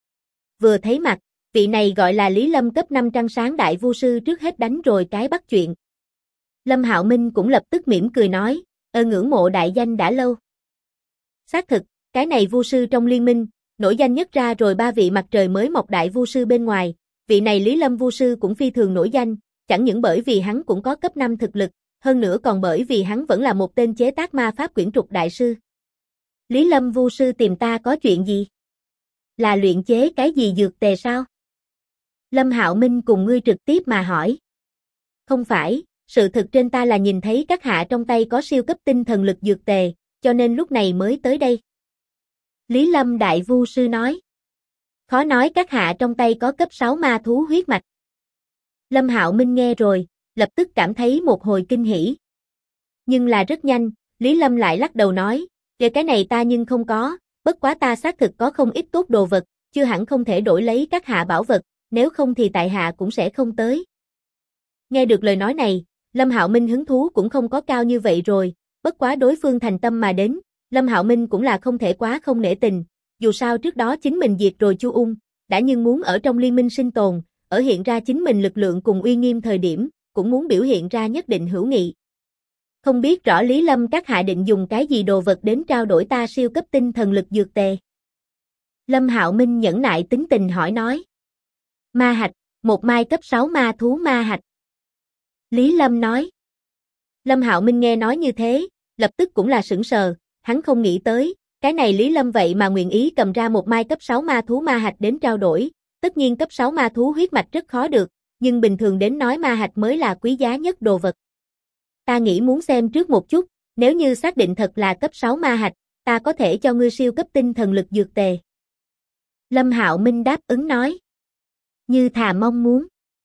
Vừa thấy mặt, vị này gọi là Lý Lâm cấp 5 trăng sáng đại vu sư trước hết đánh rồi cái bắt chuyện. Lâm Hạo Minh cũng lập tức mỉm cười nói, ngưỡng mộ đại danh đã lâu. Xác thực, cái này vu sư trong liên minh, nổi danh nhất ra rồi 3 vị mặt trời mới mọc đại vu sư bên ngoài, vị này Lý Lâm vu sư cũng phi thường nổi danh, chẳng những bởi vì hắn cũng có cấp 5 thực lực, hơn nữa còn bởi vì hắn vẫn là một tên chế tác ma pháp quyển trục đại sư. Lý Lâm vu sư tìm ta có chuyện gì? Là luyện chế cái gì dược tề sao? Lâm Hạo Minh cùng ngươi trực tiếp mà hỏi. Không phải, sự thực trên ta là nhìn thấy các hạ trong tay có siêu cấp tinh thần lực dược tề, cho nên lúc này mới tới đây. Lý Lâm đại vu sư nói. Khó nói các hạ trong tay có cấp 6 ma thú huyết mạch. Lâm Hạo Minh nghe rồi, lập tức cảm thấy một hồi kinh hỉ. Nhưng là rất nhanh, Lý Lâm lại lắc đầu nói, về cái này ta nhưng không có, bất quá ta xác thực có không ít tốt đồ vật, chưa hẳn không thể đổi lấy các hạ bảo vật, nếu không thì tại hạ cũng sẽ không tới. Nghe được lời nói này, Lâm Hạo Minh hứng thú cũng không có cao như vậy rồi, bất quá đối phương thành tâm mà đến, Lâm Hạo Minh cũng là không thể quá không nể tình, dù sao trước đó chính mình diệt rồi Chu Ung, đã nhưng muốn ở trong liên minh sinh tồn, ở hiện ra chính mình lực lượng cùng uy nghiêm thời điểm, cũng muốn biểu hiện ra nhất định hữu nghị. Không biết rõ Lý Lâm các hạ định dùng cái gì đồ vật đến trao đổi ta siêu cấp tinh thần lực dược tề. Lâm Hạo Minh nhẫn nại tính tình hỏi nói. Ma hạch, một mai cấp 6 ma thú ma hạch. Lý Lâm nói. Lâm Hạo Minh nghe nói như thế, lập tức cũng là sửng sờ, hắn không nghĩ tới, cái này Lý Lâm vậy mà nguyện ý cầm ra một mai cấp 6 ma thú ma hạch đến trao đổi, Tất nhiên cấp 6 ma thú huyết mạch rất khó được, nhưng bình thường đến nói ma hạch mới là quý giá nhất đồ vật. Ta nghĩ muốn xem trước một chút, nếu như xác định thật là cấp 6 ma hạch, ta có thể cho ngươi siêu cấp tinh thần lực dược tề. Lâm Hạo Minh đáp ứng nói. Như thà mong muốn.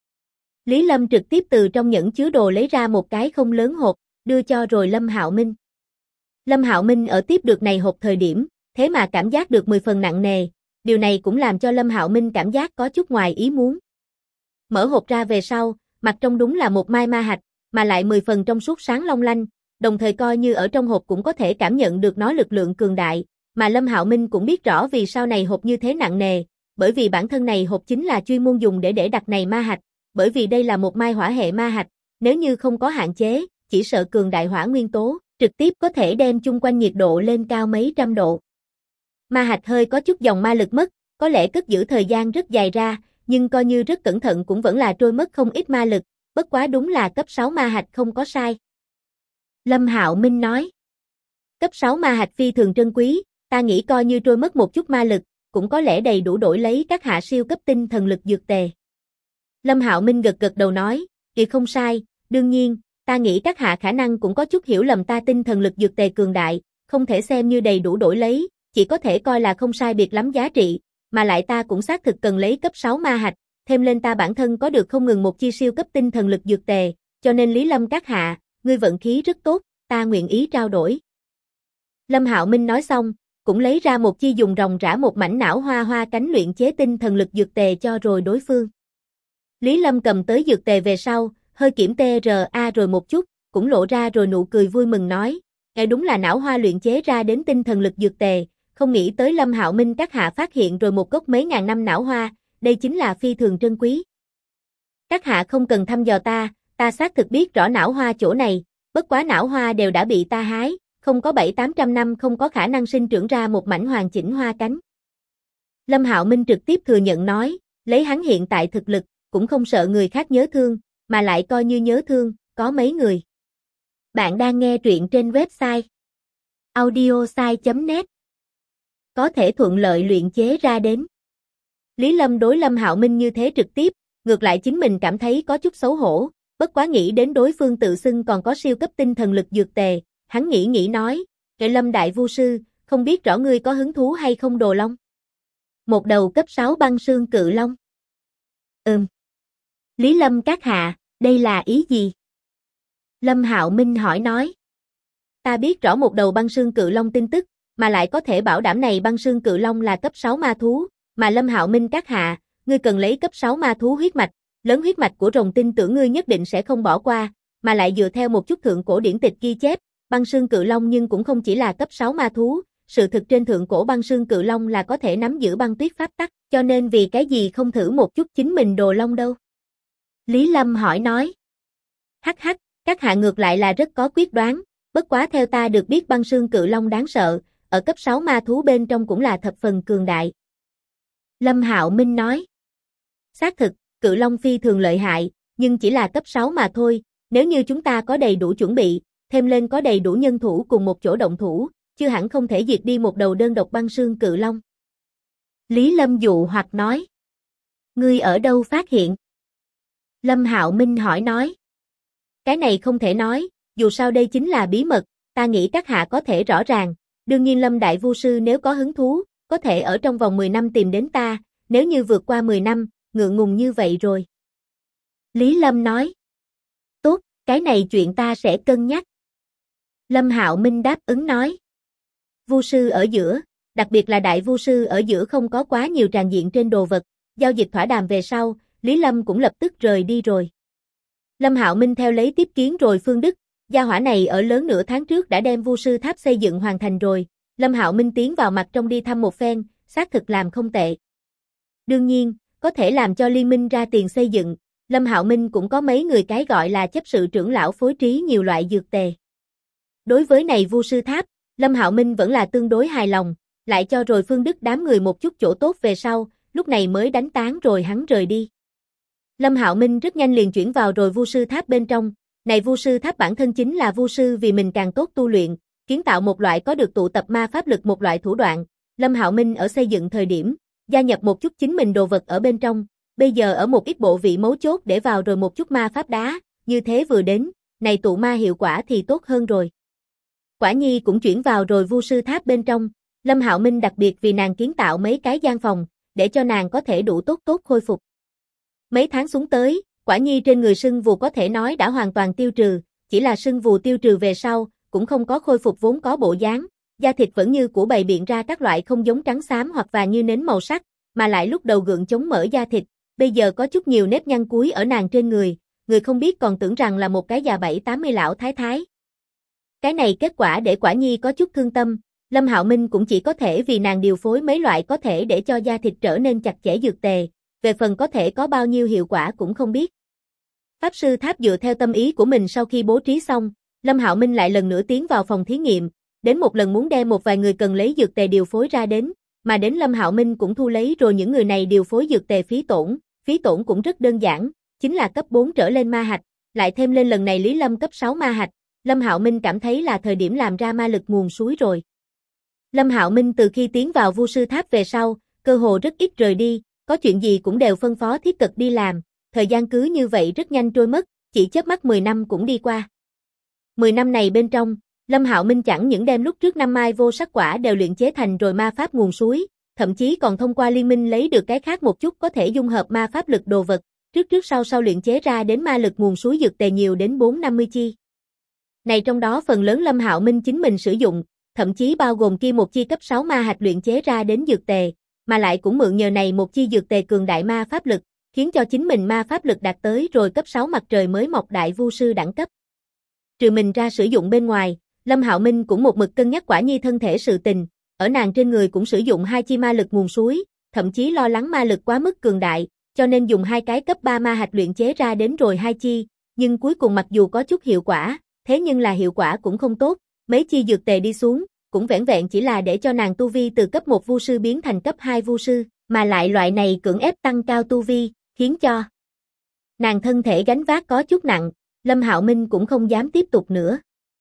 Lý Lâm trực tiếp từ trong nhẫn chứa đồ lấy ra một cái không lớn hộp, đưa cho rồi Lâm Hạo Minh. Lâm Hạo Minh ở tiếp được này hộp thời điểm, thế mà cảm giác được 10 phần nặng nề, điều này cũng làm cho Lâm Hạo Minh cảm giác có chút ngoài ý muốn. Mở hộp ra về sau, mặt trong đúng là một mai ma hạch, mà lại 10 phần trong suốt sáng long lanh, đồng thời coi như ở trong hộp cũng có thể cảm nhận được nó lực lượng cường đại, mà Lâm Hạo Minh cũng biết rõ vì sao này hộp như thế nặng nề, bởi vì bản thân này hộp chính là chuyên môn dùng để đặt này ma hạch, bởi vì đây là một mai hỏa hệ ma hạch, nếu như không có hạn chế, chỉ sợ cường đại hỏa nguyên tố, trực tiếp có thể đem chung quanh nhiệt độ lên cao mấy trăm độ. Ma hạch hơi có chút dòng ma lực mất, có lẽ cất giữ thời gian rất dài ra, nhưng coi như rất cẩn thận cũng vẫn là trôi mất không ít ma lực, bất quá đúng là cấp 6 ma hạch không có sai. Lâm Hạo Minh nói, cấp 6 ma hạch phi thường trân quý, ta nghĩ coi như trôi mất một chút ma lực, cũng có lẽ đầy đủ đổi lấy các hạ siêu cấp tinh thần lực dược tề. Lâm Hạo Minh gật gật đầu nói, thì không sai, đương nhiên, ta nghĩ các hạ khả năng cũng có chút hiểu lầm ta tinh thần lực dược tề cường đại, không thể xem như đầy đủ đổi lấy, chỉ có thể coi là không sai biệt lắm giá trị, mà lại ta cũng xác thực cần lấy cấp 6 ma hạch, thêm lên ta bản thân có được không ngừng một chi siêu cấp tinh thần lực dược tề, cho nên Lý Lâm các hạ, ngươi vận khí rất tốt, ta nguyện ý trao đổi. Lâm Hạo Minh nói xong, cũng lấy ra một chi dùng ròng rã một mảnh não hoa hoa cánh luyện chế tinh thần lực dược tề cho rồi đối phương. Lý Lâm cầm tới dược tề về sau, hơi kiểm TRA rồi một chút, cũng lộ ra rồi nụ cười vui mừng nói, nghe đúng là não hoa luyện chế ra đến tinh thần lực dược tề, không nghĩ tới Lâm Hạo Minh các hạ phát hiện rồi một gốc mấy ngàn năm não hoa, đây chính là phi thường trân quý. Các hạ không cần thăm dò ta xác thực biết rõ não hoa chỗ này, bất quá não hoa đều đã bị ta hái, không có 700-800 năm không có khả năng sinh trưởng ra một mảnh hoàn chỉnh hoa cánh. Lâm Hạo Minh trực tiếp thừa nhận nói, lấy hắn hiện tại thực lực, cũng không sợ người khác nhớ thương, mà lại coi như nhớ thương, có mấy người. Bạn đang nghe truyện trên website audiosai.net. Có thể thuận lợi luyện chế ra đến. Lý Lâm đối Lâm Hạo Minh như thế trực tiếp, ngược lại chính mình cảm thấy có chút xấu hổ, bất quá nghĩ đến đối phương tự xưng còn có siêu cấp tinh thần lực dược tề, hắn nghĩ nói, "Kệ Lâm đại vu sư, không biết rõ ngươi có hứng thú hay không đồ long?" Một đầu cấp 6 băng xương cự long. Lý Lâm các hạ, đây là ý gì? Lâm Hạo Minh hỏi nói. Ta biết rõ một đầu băng xương cự long tin tức, mà lại có thể bảo đảm này băng xương cự long là cấp 6 ma thú, mà Lâm Hạo Minh các hạ, ngươi cần lấy cấp 6 ma thú huyết mạch, lớn huyết mạch của rồng tin tưởng ngươi nhất định sẽ không bỏ qua, mà lại dựa theo một chút thượng cổ điển tịch ghi chép, băng xương cự long nhưng cũng không chỉ là cấp 6 ma thú, sự thực trên thượng cổ băng xương cự long là có thể nắm giữ băng tuyết pháp tắc, cho nên vì cái gì không thử một chút chính mình đồ long đâu? Lý Lâm hỏi nói. Hắc hắc, các hạ ngược lại là rất có quyết đoán, bất quá theo ta được biết băng xương cự long đáng sợ, ở cấp 6 ma thú bên trong cũng là thập phần cường đại. Lâm Hạo Minh nói. Xác thực, cự long phi thường lợi hại, nhưng chỉ là cấp 6 mà thôi, nếu như chúng ta có đầy đủ chuẩn bị, thêm lên có đầy đủ nhân thủ cùng một chỗ động thủ, chưa hẳn không thể diệt đi một đầu đơn độc băng xương cự long. Lý Lâm dụ hoặc nói. Ngươi ở đâu phát hiện? Lâm Hạo Minh hỏi nói. Cái này không thể nói, dù sao đây chính là bí mật, ta nghĩ các hạ có thể rõ ràng, đương nhiên Lâm đại vu sư nếu có hứng thú, có thể ở trong vòng 10 năm tìm đến ta, nếu như vượt qua 10 năm, ngượng ngùng như vậy rồi. Lý Lâm nói. Tốt, cái này chuyện ta sẽ cân nhắc. Lâm Hạo Minh đáp ứng nói. Vu sư ở giữa, đặc biệt là đại vu sư ở giữa không có quá nhiều tràn diện trên đồ vật, giao dịch thỏa đàm về sau, Lý Lâm cũng lập tức rời đi rồi. Lâm Hạo Minh theo lấy tiếp kiến rồi Phương Đức, gia hỏa này ở lớn nửa tháng trước đã đem vu sư tháp xây dựng hoàn thành rồi, Lâm Hạo Minh tiến vào mặt trong đi thăm một phen, xác thực làm không tệ. Đương nhiên, có thể làm cho liên minh ra tiền xây dựng, Lâm Hạo Minh cũng có mấy người cái gọi là chấp sự trưởng lão phối trí nhiều loại dược tề. Đối với này vu sư tháp, Lâm Hạo Minh vẫn là tương đối hài lòng, lại cho rồi Phương Đức đám người một chút chỗ tốt về sau, lúc này mới đánh tán rồi hắn rời đi. Lâm Hạo Minh rất nhanh liền chuyển vào rồi vu sư tháp bên trong, này vu sư tháp bản thân chính là vu sư vì mình càng tốt tu luyện, kiến tạo một loại có được tụ tập ma pháp lực một loại thủ đoạn, Lâm Hạo Minh ở xây dựng thời điểm, gia nhập một chút chính mình đồ vật ở bên trong, bây giờ ở một ít bộ vị mấu chốt để vào rồi một chút ma pháp đá, như thế vừa đến, này tụ ma hiệu quả thì tốt hơn rồi. Quả Nhi cũng chuyển vào rồi vu sư tháp bên trong, Lâm Hạo Minh đặc biệt vì nàng kiến tạo mấy cái gian phòng, để cho nàng có thể đủ tốt khôi phục. Mấy tháng xuống tới, Quả Nhi trên người sưng vù có thể nói đã hoàn toàn tiêu trừ, chỉ là sưng vù tiêu trừ về sau, cũng không có khôi phục vốn có bộ dáng, da thịt vẫn như cũ bày biện ra các loại không giống trắng xám hoặc vàng như nến màu sắc, mà lại lúc đầu gượng chống mở da thịt, bây giờ có chút nhiều nếp nhăn cúi ở nàng trên người, người không biết còn tưởng rằng là một cái già 70-80 lão thái thái. Cái này kết quả để Quả Nhi có chút thương tâm, Lâm Hạo Minh cũng chỉ có thể vì nàng điều phối mấy loại có thể để cho da thịt trở nên chặt chẽ dược tề, về phần có thể có bao nhiêu hiệu quả cũng không biết. Pháp sư tháp dựa theo tâm ý của mình sau khi bố trí xong, Lâm Hạo Minh lại lần nữa tiến vào phòng thí nghiệm, đến một lần muốn đem một vài người cần lấy dược tề điều phối ra đến, mà đến Lâm Hạo Minh cũng thu lấy rồi những người này điều phối dược tề phí tổn cũng rất đơn giản, chính là cấp 4 trở lên ma hạch, lại thêm lên lần này Lý Lâm cấp 6 ma hạch, Lâm Hạo Minh cảm thấy là thời điểm làm ra ma lực nguồn suối rồi. Lâm Hạo Minh từ khi tiến vào vu sư tháp về sau, cơ hồ rất ít rời đi, có chuyện gì cũng đều phân phó thiết cật đi làm, thời gian cứ như vậy rất nhanh trôi mất, chỉ chớp mắt 10 năm cũng đi qua. 10 năm này bên trong, Lâm Hạo Minh chẳng những đem lúc trước năm mai vô sắc quả đều luyện chế thành rồi ma pháp nguồn suối, thậm chí còn thông qua liên minh lấy được cái khác một chút có thể dung hợp ma pháp lực đồ vật, trước sau luyện chế ra đến ma lực nguồn suối dược tề nhiều đến 450 chi. Này trong đó phần lớn Lâm Hạo Minh chính mình sử dụng, thậm chí bao gồm kia một chi cấp 6 ma hạch luyện chế ra đến dược tề, mà lại cũng mượn nhờ này một chi dược tề cường đại ma pháp lực, khiến cho chính mình ma pháp lực đạt tới rồi cấp 6 mặt trời mới mọc đại vu sư đẳng cấp. Trừ mình ra sử dụng bên ngoài, Lâm Hạo Minh cũng một mực cân nhắc Quả Nhi thân thể sự tình, ở nàng trên người cũng sử dụng 2 chi ma lực nguồn suối, thậm chí lo lắng ma lực quá mức cường đại, cho nên dùng 2 cái cấp 3 ma hạch luyện chế ra đến rồi 2 chi, nhưng cuối cùng mặc dù có chút hiệu quả, thế nhưng là hiệu quả cũng không tốt, mấy chi dược tề đi xuống, cũng vẻn vẹn chỉ là để cho nàng tu vi từ cấp 1 vu sư biến thành cấp 2 vu sư, mà lại loại này cưỡng ép tăng cao tu vi, khiến cho nàng thân thể gánh vác có chút nặng, Lâm Hạo Minh cũng không dám tiếp tục nữa.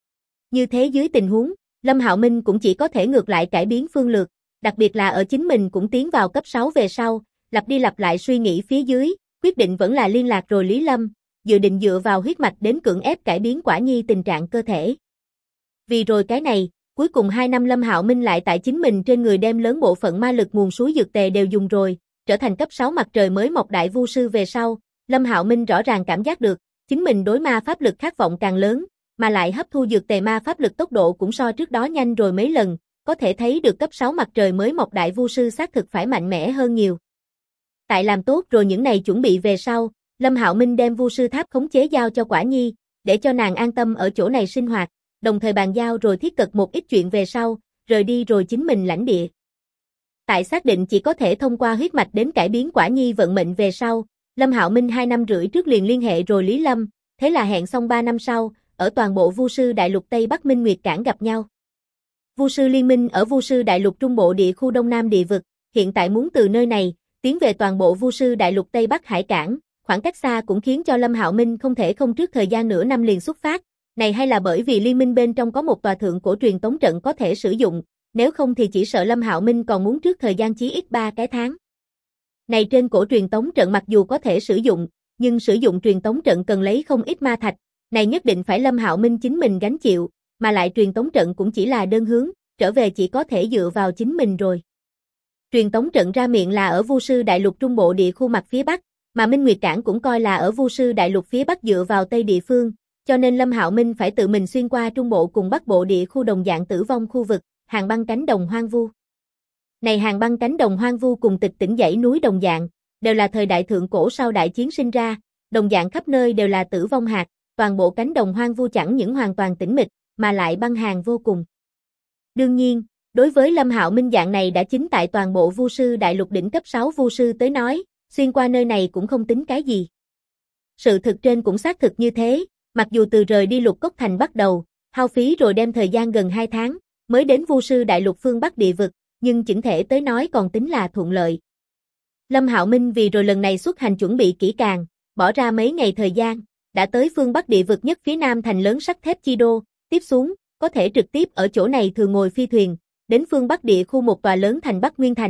Như thế dưới tình huống, Lâm Hạo Minh cũng chỉ có thể ngược lại cải biến phương lược, đặc biệt là ở chính mình cũng tiến vào cấp 6 về sau, lặp đi lặp lại suy nghĩ phía dưới, quyết định vẫn là liên lạc rồi Lý Lâm, dự định dựa vào huyết mạch đến cưỡng ép cải biến Quả Nhi tình trạng cơ thể. Vì rồi cái này, cuối cùng 2 năm Lâm Hạo Minh lại tại chính mình trên người đem lớn bộ phận ma lực nguồn suối dược tề đều dùng rồi, trở thành cấp 6 mặt trời mới mọc đại vu sư về sau, Lâm Hạo Minh rõ ràng cảm giác được, chính mình đối ma pháp lực khát vọng càng lớn, mà lại hấp thu dược tề ma pháp lực tốc độ cũng so trước đó nhanh rồi mấy lần, có thể thấy được cấp 6 mặt trời mới mọc đại vu sư xác thực phải mạnh mẽ hơn nhiều. Tại làm tốt rồi những này chuẩn bị về sau, Lâm Hạo Minh đem vu sư tháp khống chế giao cho Quả Nhi, để cho nàng an tâm ở chỗ này sinh hoạt, đồng thời bàn giao rồi thiết cật một ít chuyện về sau, rời đi rồi chính mình lãnh địa. Tại xác định chỉ có thể thông qua huyết mạch đến cải biến Quả Nhi vận mệnh về sau, Lâm Hạo Minh 2 năm rưỡi trước liền liên hệ rồi Lý Lâm, thế là hẹn xong 3 năm sau, ở toàn bộ Vu sư Đại lục Tây Bắc Minh Nguyệt Cảng gặp nhau. Vu sư liên minh ở Vu sư Đại lục Trung Bộ địa khu Đông Nam địa vực, hiện tại muốn từ nơi này tiến về toàn bộ Vu sư Đại lục Tây Bắc Hải Cảng, khoảng cách xa cũng khiến cho Lâm Hạo Minh không thể không trước thời gian nửa năm liền xuất phát, này hay là bởi vì liên minh bên trong có một tòa thượng cổ truyền tống trận có thể sử dụng, nếu không thì chỉ sợ Lâm Hạo Minh còn muốn trước thời gian chí ít 3 cái tháng. Này trên cổ truyền tống trận mặc dù có thể sử dụng, nhưng sử dụng truyền tống trận cần lấy không ít ma thạch, này nhất định phải Lâm Hạo Minh chính mình gánh chịu, mà lại truyền tống trận cũng chỉ là đơn hướng, trở về chỉ có thể dựa vào chính mình rồi. Truyền tống trận ra miệng là ở Vu sư Đại lục Trung Bộ địa khu mặt phía Bắc, mà Minh Nguyệt Cảng cũng coi là ở Vu sư Đại lục phía Bắc dựa vào Tây địa phương, cho nên Lâm Hạo Minh phải tự mình xuyên qua Trung Bộ cùng Bắc Bộ địa khu đồng dạng tử vong khu vực, hàng băng cánh đồng hoang vu. Này hàng băng cánh đồng hoang vu cùng tịch tỉnh dãy núi đồng dạng, đều là thời đại thượng cổ sau đại chiến sinh ra, đồng dạng khắp nơi đều là tử vong hạt, toàn bộ cánh đồng hoang vu chẳng những hoàn toàn tĩnh mịch, mà lại băng hàn vô cùng. Đương nhiên, đối với Lâm Hạo Minh dạng này đã chính tại toàn bộ Vu sư Đại lục đỉnh cấp 6 vu sư tới nói, xuyên qua nơi này cũng không tính cái gì. Sự thực trên cũng xác thực như thế, mặc dù từ rời đi Lục Cốc Thành bắt đầu, hao phí rồi đem thời gian gần 2 tháng, mới đến Vu sư Đại lục phương Bắc địa vực, nhưng chỉnh thể tới nói còn tính là thuận lợi. Lâm Hạo Minh vì rồi lần này xuất hành chuẩn bị kỹ càng, bỏ ra mấy ngày thời gian, đã tới phương Bắc địa vực nhất phía Nam thành lớn sắt thép Chi Đô, tiếp xuống, có thể trực tiếp ở chỗ này thường ngồi phi thuyền, đến phương Bắc địa khu một tòa lớn thành Bắc Nguyên Thành,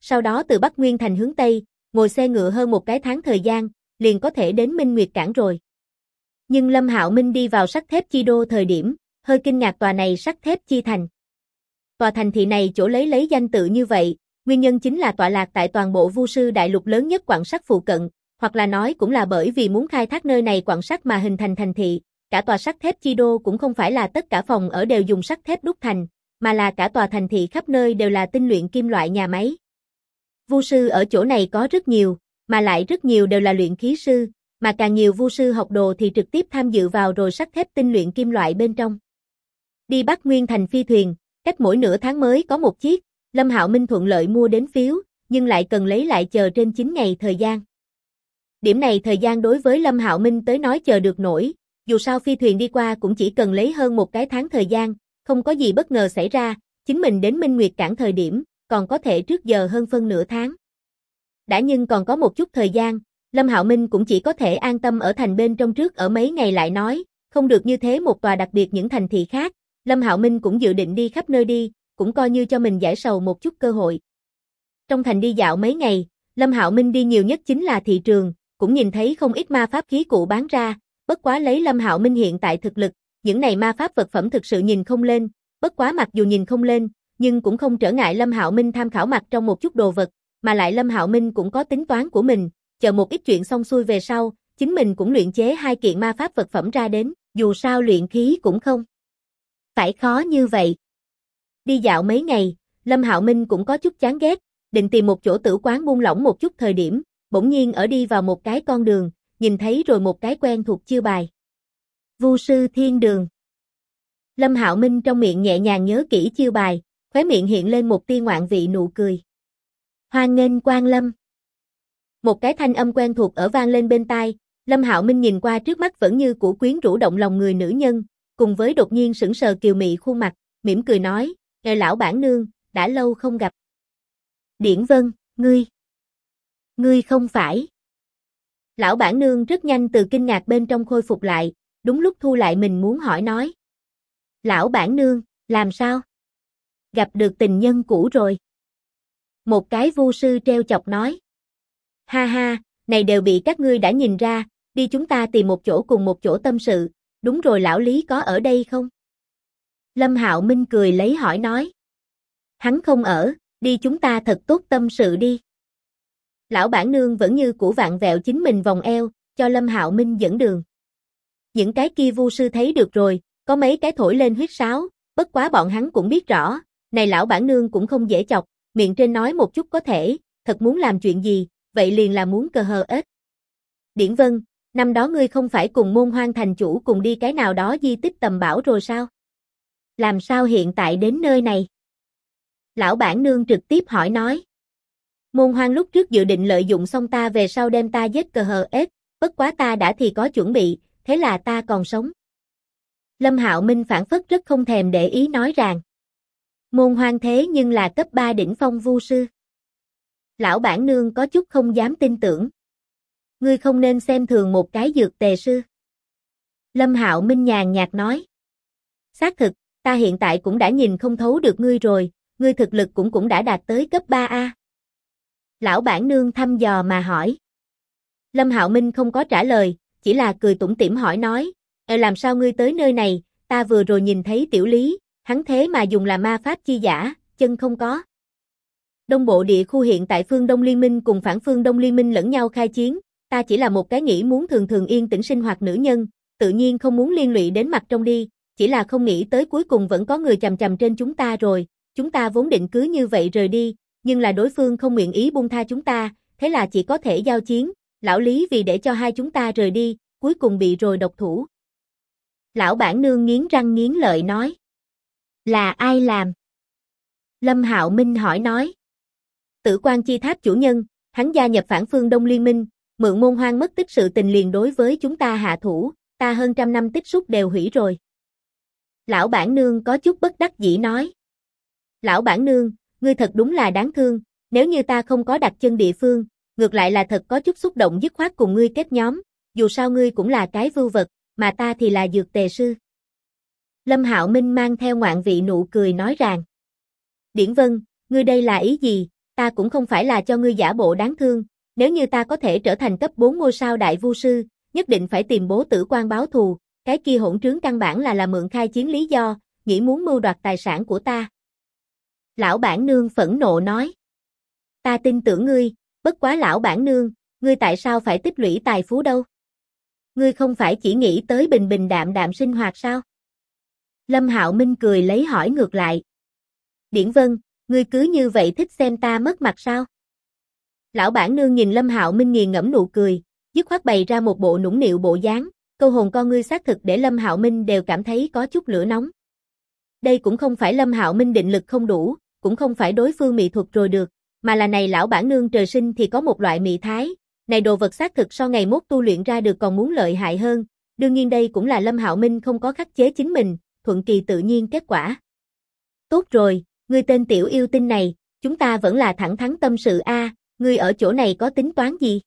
sau đó từ Bắc Nguyên Thành hướng Tây, ngồi xe ngựa hơn một cái tháng thời gian, liền có thể đến Minh Nguyệt Cảng rồi. Nhưng Lâm Hạo Minh đi vào sắt thép chi đô thời điểm, hơi kinh ngạc tòa này sắt thép chi thành. Tòa thành thị này chỗ lấy danh tự như vậy, nguyên nhân chính là tọa lạc tại toàn bộ Vu Sư Đại Lục lớn nhất quặng sắt phụ cận, hoặc là nói cũng là bởi vì muốn khai thác nơi này quặng sắt mà hình thành thành thị. Cả tòa sắt thép chi đô cũng không phải là tất cả phòng ở đều dùng sắt thép đúc thành, mà là cả tòa thành thị khắp nơi đều là tinh luyện kim loại nhà máy. Vu sư ở chỗ này có rất nhiều, mà lại rất nhiều đều là luyện khí sư, mà càng nhiều vu sư học đồ thì trực tiếp tham dự vào rồi sắt thép tinh luyện kim loại bên trong. Đi Bắc Nguyên Thành phi thuyền, cách mỗi nửa tháng mới có một chiếc, Lâm Hạo Minh thuận lợi mua đến phiếu, nhưng lại cần lấy lại chờ trên 9 ngày thời gian. Điểm này thời gian đối với Lâm Hạo Minh tới nói chờ được nổi, dù sao phi thuyền đi qua cũng chỉ cần lấy hơn một cái tháng thời gian, không có gì bất ngờ xảy ra, chính mình đến Minh Nguyệt Cảng thời điểm, còn có thể trước giờ hơn phân nửa tháng. Đã nhưng còn có một chút thời gian, Lâm Hạo Minh cũng chỉ có thể an tâm ở thành bên trong trước ở mấy ngày lại nói, không được như thế một tòa đặc biệt những thành thị khác, Lâm Hạo Minh cũng dự định đi khắp nơi đi, cũng coi như cho mình giải sầu một chút cơ hội. Trong thành đi dạo mấy ngày, Lâm Hạo Minh đi nhiều nhất chính là thị trường, cũng nhìn thấy không ít ma pháp khí cụ bán ra, bất quá lấy Lâm Hạo Minh hiện tại thực lực, những này ma pháp vật phẩm thực sự nhìn không lên, bất quá mặc dù nhìn không lên, nhưng cũng không trở ngại Lâm Hạo Minh tham khảo mặt trong một chút đồ vật, mà lại Lâm Hạo Minh cũng có tính toán của mình, chờ một ít chuyện xong xuôi về sau, chính mình cũng luyện chế 2 kiện ma pháp vật phẩm ra đến, dù sao luyện khí cũng không phải khó như vậy. Đi dạo mấy ngày, Lâm Hạo Minh cũng có chút chán ghét, định tìm một chỗ tử quán buông lỏng một chút thời điểm, bỗng nhiên ở đi vào một cái con đường, nhìn thấy rồi một cái quen thuộc chiêu bài. Vu sư thiên đường. Lâm Hạo Minh trong miệng nhẹ nhàng nhớ kỹ chiêu bài, khóe miệng hiện lên một tia ngoạn vị nụ cười. Hoan nghênh Quang Lâm. Một cái thanh âm quen thuộc ở vang lên bên tai, Lâm Hạo Minh nhìn qua trước mắt vẫn như cũ quyến rũ động lòng người nữ nhân, cùng với đột nhiên sững sờ kiều mị khuôn mặt, mỉm cười nói, lão bản nương, đã lâu không gặp. Điển Vân, ngươi không phải. Lão bản nương rất nhanh từ kinh ngạc bên trong khôi phục lại, đúng lúc thu lại mình muốn hỏi nói. Lão bản nương, làm sao? Gặp được tình nhân cũ rồi. Một cái vu sư treo chọc nói. Ha ha, này đều bị các ngươi đã nhìn ra, đi chúng ta tìm một chỗ cùng một chỗ tâm sự, đúng rồi lão Lý có ở đây không? Lâm Hạo Minh cười lấy hỏi nói. Hắn không ở, đi chúng ta thật tốt tâm sự đi. Lão bản nương vẫn như cũ vặn vẹo chính mình vòng eo, cho Lâm Hạo Minh dẫn đường. Những cái kia vu sư thấy được rồi, có mấy cái thổi lên huýt sáo, bất quá bọn hắn cũng biết rõ, này lão bản nương cũng không dễ chọc, miệng trên nói một chút có thể, thật muốn làm chuyện gì, vậy liền là muốn cờ hờ ếch. Điển Vân, năm đó ngươi không phải cùng Môn Hoang thành chủ cùng đi cái nào đó di tích tầm bảo rồi sao? Làm sao hiện tại đến nơi này? Lão bản nương trực tiếp hỏi nói. Môn Hoang lúc trước dự định lợi dụng xong ta về sau đem ta giết cờ hờ ếch, bất quá ta đã thì có chuẩn bị, thế là ta còn sống. Lâm Hạo Minh phản phất rất không thèm để ý nói rằng. Môn Hoang thế nhưng là cấp 3 đỉnh phong vu sư. Lão bản nương có chút không dám tin tưởng. Ngươi không nên xem thường một cái dược tề sư. Lâm Hạo Minh nhàn nhạt nói. Xác thực, ta hiện tại cũng đã nhìn không thấu được ngươi rồi, ngươi thực lực cũng đã đạt tới cấp 3A. Lão bản nương thăm dò mà hỏi. Lâm Hạo Minh không có trả lời, chỉ là cười tủm tỉm hỏi nói, làm sao ngươi tới nơi này, ta vừa rồi nhìn thấy tiểu lý, hắn thế mà dùng là ma pháp chi giả, chân không có. Đông bộ địa khu hiện tại phương Đông Liên minh cùng phản phương Đông Liên minh lẫn nhau khai chiến, ta chỉ là một cái nghĩ muốn thường thường yên tĩnh sinh hoạt nữ nhân, tự nhiên không muốn liên lụy đến mặt trong đi, chỉ là không nghĩ tới cuối cùng vẫn có người chằm chằm trên chúng ta rồi, chúng ta vốn định cứ như vậy rời đi, nhưng là đối phương không nguyện ý buông tha chúng ta, thế là chỉ có thể giao chiến, lão Lý vì để cho hai chúng ta rời đi, cuối cùng bị rồi độc thủ. Lão bản nương nghiến răng nghiến lợi nói. Là ai làm? Lâm Hạo Minh hỏi nói. Tử Quan Chi Tháp chủ nhân, hắn gia nhập phản phương Đông Liên minh, mượn Môn Hoang mất tích sự tình liền đối với chúng ta hạ thủ, ta hơn trăm năm tích xúc đều hủy rồi. Lão bản nương có chút bất đắc dĩ nói. Lão bản nương, ngươi thật đúng là đáng thương, nếu như ta không có đặt chân địa phương, ngược lại là thật có chút xúc động dứt khoát cùng ngươi kết nhóm, dù sao ngươi cũng là cái vưu vật, mà ta thì là dược tề sư. Lâm Hạo Minh mang theo ngoạn vị nụ cười nói rằng. Điển Vân, ngươi đây là ý gì, ta cũng không phải là cho ngươi giả bộ đáng thương, nếu như ta có thể trở thành cấp 4 ngôi sao đại vu sư, nhất định phải tìm bố tử quan báo thù, cái kia hỗn trướng căn bản là mượn khai chiến lý do, nghĩ muốn mưu đoạt tài sản của ta. Lão bản nương phẫn nộ nói. Ta tin tưởng ngươi, bất quá lão bản nương, ngươi tại sao phải tích lũy tài phú đâu? Ngươi không phải chỉ nghĩ tới bình bình đạm đạm sinh hoạt sao? Lâm Hạo Minh cười lấy hỏi ngược lại. Điển Vân, ngươi cứ như vậy thích xem ta mất mặt sao? Lão bản nương nhìn Lâm Hạo Minh nghiền ngẫm nụ cười, dứt khoát bày ra một bộ nũng nịu bộ dáng, câu hồn con ngươi xác thực để Lâm Hạo Minh đều cảm thấy có chút lửa nóng. Đây cũng không phải Lâm Hạo Minh định lực không đủ, cũng không phải đối phương mị thuật rồi được, mà là này lão bản nương trời sinh thì có một loại mị thái, này đồ vật xác thực so ngày mốt tu luyện ra được còn muốn lợi hại hơn, đương nhiên đây cũng là Lâm Hạo Minh không có khắc chế chính mình, thuận kỳ tự nhiên kết quả. Tốt rồi, ngươi tên tiểu yêu tinh này, chúng ta vẫn là thẳng thắn tâm sự a, ngươi ở chỗ này có tính toán gì?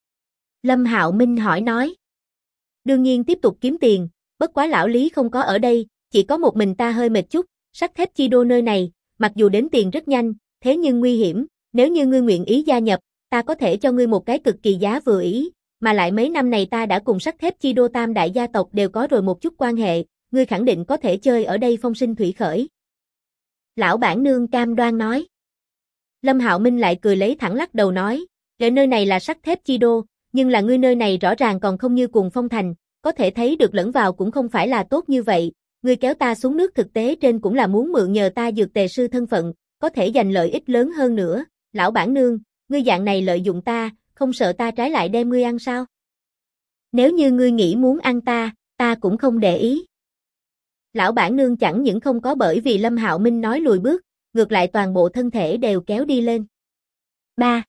Lâm Hạo Minh hỏi nói. Đương nhiên tiếp tục kiếm tiền, bất quá lão Lý không có ở đây, chỉ có một mình ta hơi mệt chút, sắt thép chi đô nơi này, mặc dù đến tiền rất nhanh, thế nhưng nguy hiểm, nếu như ngươi nguyện ý gia nhập, ta có thể cho ngươi một cái cực kỳ giá vừa ý, mà lại mấy năm này ta đã cùng sắt thép chi đô tam đại gia tộc đều có rồi một chút quan hệ, ngươi khẳng định có thể chơi ở đây phong sinh thủy khởi. Lão bản nương cam đoan nói. Lâm Hạo Minh lại cười lấy thẳng lắc đầu nói, ở nơi này là sắt thép chi đô, nhưng là ngươi nơi này rõ ràng còn không như Cuồng Phong Thành, có thể thấy được lẫn vào cũng không phải là tốt như vậy, ngươi kéo ta xuống nước thực tế trên cũng là muốn mượn nhờ ta dược tề sư thân phận, có thể giành lợi ích lớn hơn nữa, lão bản nương, ngươi dạng này lợi dụng ta, không sợ ta trái lại đem ngươi ăn sao? Nếu như ngươi nghĩ muốn ăn ta cũng không để ý. Lão bản nương chẳng những không có bởi vì Lâm Hạo Minh nói lùi bước, ngược lại toàn bộ thân thể đều kéo đi lên. 3.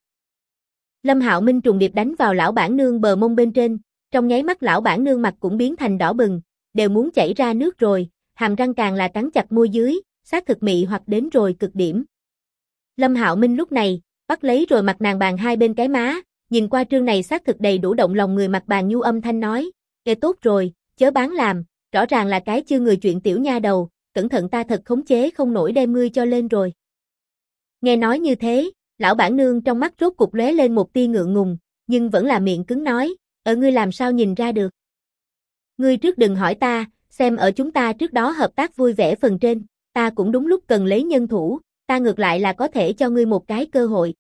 Lâm Hạo Minh trùng điệp đánh vào lão bản nương bờ mông bên trên, trong nháy mắt lão bản nương mặt cũng biến thành đỏ bừng, đều muốn chảy ra nước rồi, hàm răng càng là cắn chặt môi dưới, xác thực mị hoặc đến rồi cực điểm. Lâm Hạo Minh lúc này, bắt lấy rồi mặt nàng bàn hai bên cái má, nhìn qua trương này xác thực đầy đủ động lòng người mặt bàn nhu âm thanh nói, "Ê tốt rồi, chớ bán làm, rõ ràng là cái chưa người chuyện tiểu nha đầu, cẩn thận ta thật khống chế không nổi đem ngươi cho lên rồi." Nghe nói như thế, lão bản nương trong mắt rốt cục lóe lên một tia ngượng ngùng, nhưng vẫn là miệng cứng nói, "Ở ngươi làm sao nhìn ra được? Ngươi trước đừng hỏi ta, xem ở chúng ta trước đó hợp tác vui vẻ phần trên, ta cũng đúng lúc cần lấy nhân thủ, ta ngược lại là có thể cho ngươi một cái cơ hội."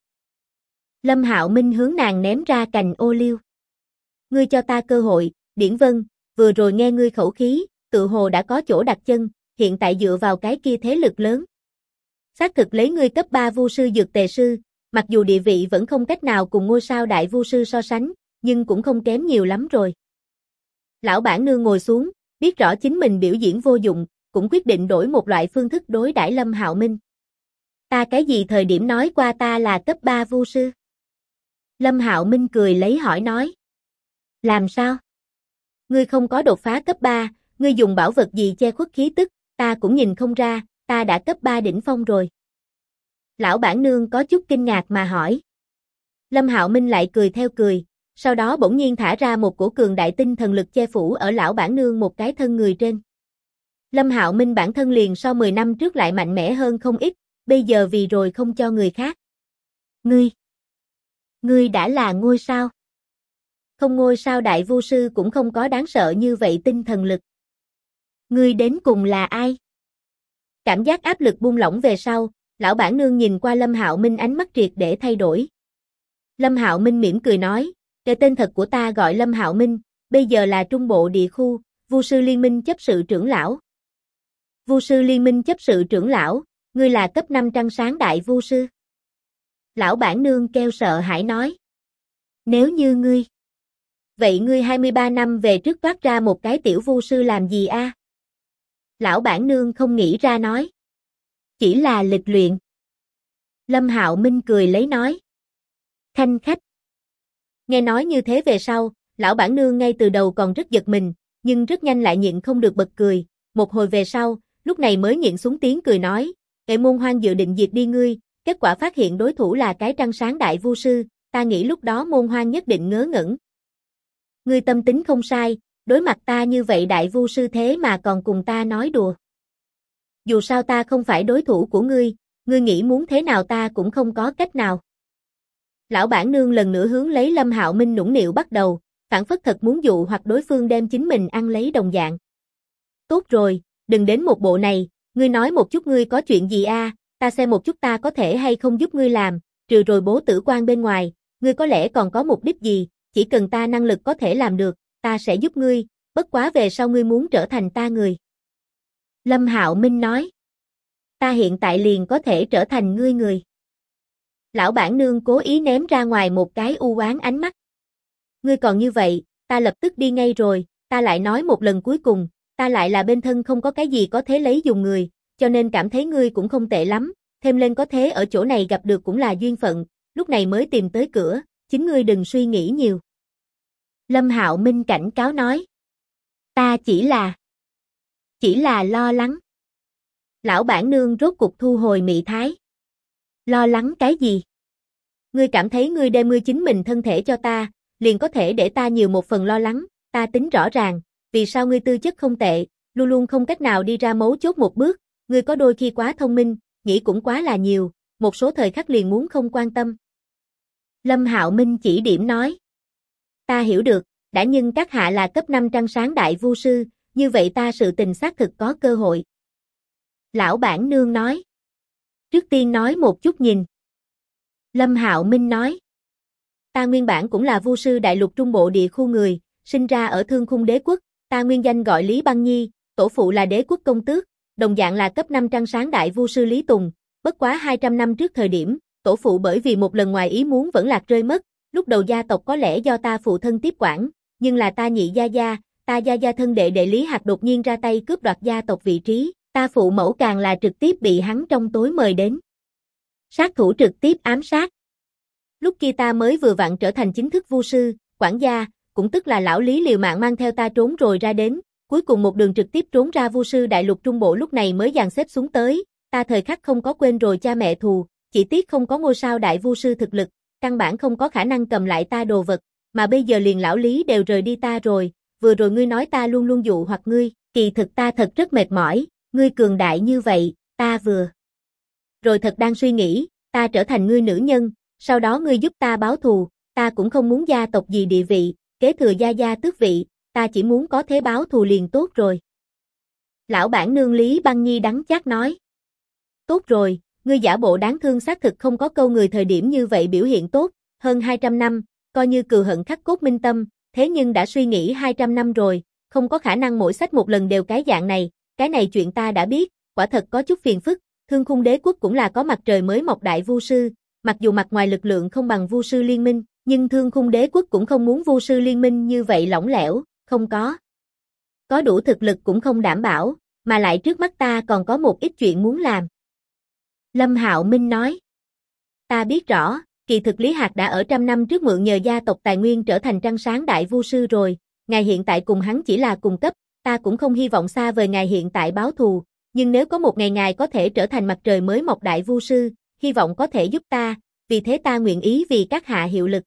Lâm Hạo Minh hướng nàng ném ra cành ô liu. "Ngươi cho ta cơ hội, Điển Vân, vừa rồi nghe ngươi khẩu khí, tự hồ đã có chỗ đặt chân, hiện tại dựa vào cái kia thế lực lớn. Xác thực lấy ngươi cấp 3 vu sư dược tề sư, mặc dù địa vị vẫn không cách nào cùng ngôi sao đại vu sư so sánh, nhưng cũng không kém nhiều lắm rồi." Lão bản nương ngồi xuống, biết rõ chính mình biểu diễn vô dụng, cũng quyết định đổi một loại phương thức đối đãi Lâm Hạo Minh. "Ta cái gì thời điểm nói qua ta là cấp 3 vu sư?" Lâm Hạo Minh cười lấy hỏi nói. "Làm sao? Ngươi không có đột phá cấp 3, ngươi dùng bảo vật gì che khuất khí tức, ta cũng nhìn không ra, ta đã cấp 3 đỉnh phong rồi." Lão bản nương có chút kinh ngạc mà hỏi. Lâm Hạo Minh lại cười theo cười, sau đó bỗng nhiên thả ra một cổ cường đại tinh thần lực che phủ ở lão bản nương một cái thân người trên. Lâm Hạo Minh bản thân liền so 10 năm trước lại mạnh mẽ hơn không ít, bây giờ vì rồi không cho người khác. Ngươi đã là ngôi sao? Không ngôi sao đại vu sư cũng không có đáng sợ như vậy tinh thần lực. Ngươi đến cùng là ai?" Cảm giác áp lực buông lỏng về sau, lão bản nương nhìn qua Lâm Hạo Minh ánh mắt triệt để thay đổi. Lâm Hạo Minh mỉm cười nói, "Cái tên thật của ta gọi Lâm Hạo Minh, bây giờ là Trung Bộ Địa khu, Vu sư Liên minh chấp sự trưởng lão." "Vu sư Liên minh chấp sự trưởng lão, ngươi là cấp 5 trăng sáng đại vu sư?" Lão bản nương kêu sợ hãi nói. "Nếu như ngươi, vậy ngươi 23 năm về trước toát ra một cái tiểu vu sư làm gì a?" Lão bản nương không nghĩ ra nói. "Chỉ là lịch luyện." Lâm Hạo Minh cười lấy nói. "Khanh khách." Nghe nói như thế về sau, lão bản nương ngay từ đầu còn rất giật mình, nhưng rất nhanh lại nhịn không được bật cười, một hồi về sau, lúc này mới nhịn xuống tiếng cười nói, "Kệ môn hoang dự định diệt đi ngươi, kết quả phát hiện đối thủ là cái trăng sáng đại vu sư, ta nghĩ lúc đó môn hoang nhất định ngớ ngẩn. Ngươi tâm tính không sai, đối mặt ta như vậy đại vu sư thế mà còn cùng ta nói đùa. Dù sao ta không phải đối thủ của ngươi ngươi nghĩ muốn thế nào ta cũng không có cách nào. Lão bản nương lần nữa hướng lấy Lâm Hạo Minh nũng nịu bắt đầu, phảng phất thật muốn dụ hoặc đối phương đem chính mình ăn lấy đồng dạng. Tốt rồi, đừng đến một bộ này, ngươi nói một chút ngươi có chuyện gì a, ta xem một chút ta có thể hay không giúp ngươi làm, trừ rồi bố tử quan bên ngoài, ngươi có lẽ còn có mục đích gì, chỉ cần ta năng lực có thể làm được, ta sẽ giúp ngươi, bất quá về sau ngươi muốn trở thành ta người. Lâm Hạo Minh nói, ta hiện tại liền có thể trở thành ngươi người. Lão bản nương cố ý ném ra ngoài một cái u oán ánh mắt. Ngươi còn như vậy, ta lập tức đi ngay rồi, ta lại nói một lần cuối cùng, ta lại là bên thân không có cái gì có thế lấy dùng người, cho nên cảm thấy ngươi cũng không tệ lắm, thêm lên có thế ở chỗ này gặp được cũng là duyên phận, lúc này mới tìm tới cửa, chính ngươi đừng suy nghĩ nhiều. Lâm Hạo Minh cảnh cáo nói. Ta chỉ là lo lắng. Lão bản nương rốt cục thu hồi mị thái. Lo lắng cái gì? Ngươi cảm thấy ngươi đem ngươi chính mình thân thể cho ta, liền có thể để ta nhiều một phần lo lắng, ta tính rõ ràng, vì sao ngươi tư chất không tệ, luôn luôn không cách nào đi ra mấu chốt một bước, ngươi có đôi khi quá thông minh, nghĩ cũng quá là nhiều, một số thời khắc liền muốn không quan tâm. Lâm Hạo Minh chỉ điểm nói. Ta hiểu được, đã nhưng các hạ là cấp 5 trăng sáng đại vu sư, như vậy ta sự tình xác thực có cơ hội. Lão bản nương nói. Trước tiên nói một chút nhìn. Lâm Hạo Minh nói. Ta nguyên bản cũng là vu sư đại lục trung bộ địa khu người, sinh ra ở Thương Khung Đế quốc, ta nguyên danh gọi Lý Băng Nhi, tổ phụ là đế quốc công tước, đồng dạng là cấp 5 trăng sáng đại vu sư Lý Tùng, bất quá 200 năm trước thời điểm, tổ phụ bởi vì một lần ngoài ý muốn vẫn lạc rơi mất, lúc đầu gia tộc có lẽ do ta phụ thân tiếp quản, nhưng là ta nhị ta gia gia thân đệ đệ Lý Hạc đột nhiên ra tay cướp đoạt gia tộc vị trí, ta phụ mẫu càng là trực tiếp bị hắn trong tối mời đến. Sát thủ trực tiếp ám sát. Lúc kia ta mới vừa vặn trở thành chính thức vu sư, quản gia, cũng tức là lão Lý liều mạng mang theo ta trốn rồi ra đến, cuối cùng một đường trực tiếp trốn ra vu sư đại lục trung bộ lúc này mới dàn xếp xuống tới, ta thời khắc không có quên rồi cha mẹ thù, chỉ tiếc không có ngôi sao đại vu sư thực lực, căn bản không có khả năng cầm lại ta đồ vật, mà bây giờ liền lão Lý đều rời đi ta rồi, vừa rồi ngươi nói ta luôn luôn dụ hoặc ngươi, kỳ thực ta thật rất mệt mỏi, ngươi cường đại như vậy, ta vừa rồi thật đang suy nghĩ, ta trở thành ngươi nữ nhân, sau đó ngươi giúp ta báo thù, ta cũng không muốn gia tộc gì địa vị, kế thừa gia gia tước vị, ta chỉ muốn có thế báo thù liền tốt rồi. Lão bản nương Lý Băng Nhi đắng chát nói. Tốt rồi, ngươi giả bộ đáng thương xác thực không có câu người thời điểm như vậy biểu hiện tốt, hơn 200 năm, coi như cừu hận khắc cốt minh tâm, thế nhưng đã suy nghĩ 200 năm rồi, không có khả năng mỗi sách một lần đều cái dạng này, cái này chuyện ta đã biết, quả thật có chút phiền phức, Thương Khung Đế quốc cũng là có mặt trời mới mọc đại vu sư, mặc dù mặt ngoài lực lượng không bằng vu sư liên minh, nhưng Thương Khung Đế quốc cũng không muốn vu sư liên minh như vậy lỏng lẻo, không có đủ thực lực cũng không đảm bảo, mà lại trước mắt ta còn có một ít chuyện muốn làm. Lâm Hạo Minh nói. Ta biết rõ, kỳ thực Lý Hạc đã ở trăm năm trước mượn nhờ gia tộc tài nguyên trở thành trăng sáng đại vu sư rồi, ngài hiện tại cùng hắn chỉ là cùng cấp, ta cũng không hy vọng xa vời ngài hiện tại báo thù, nhưng nếu có một ngày ngài có thể trở thành mặt trời mới mọc đại vu sư, hy vọng có thể giúp ta, vì thế ta nguyện ý vì các hạ hiệu lực.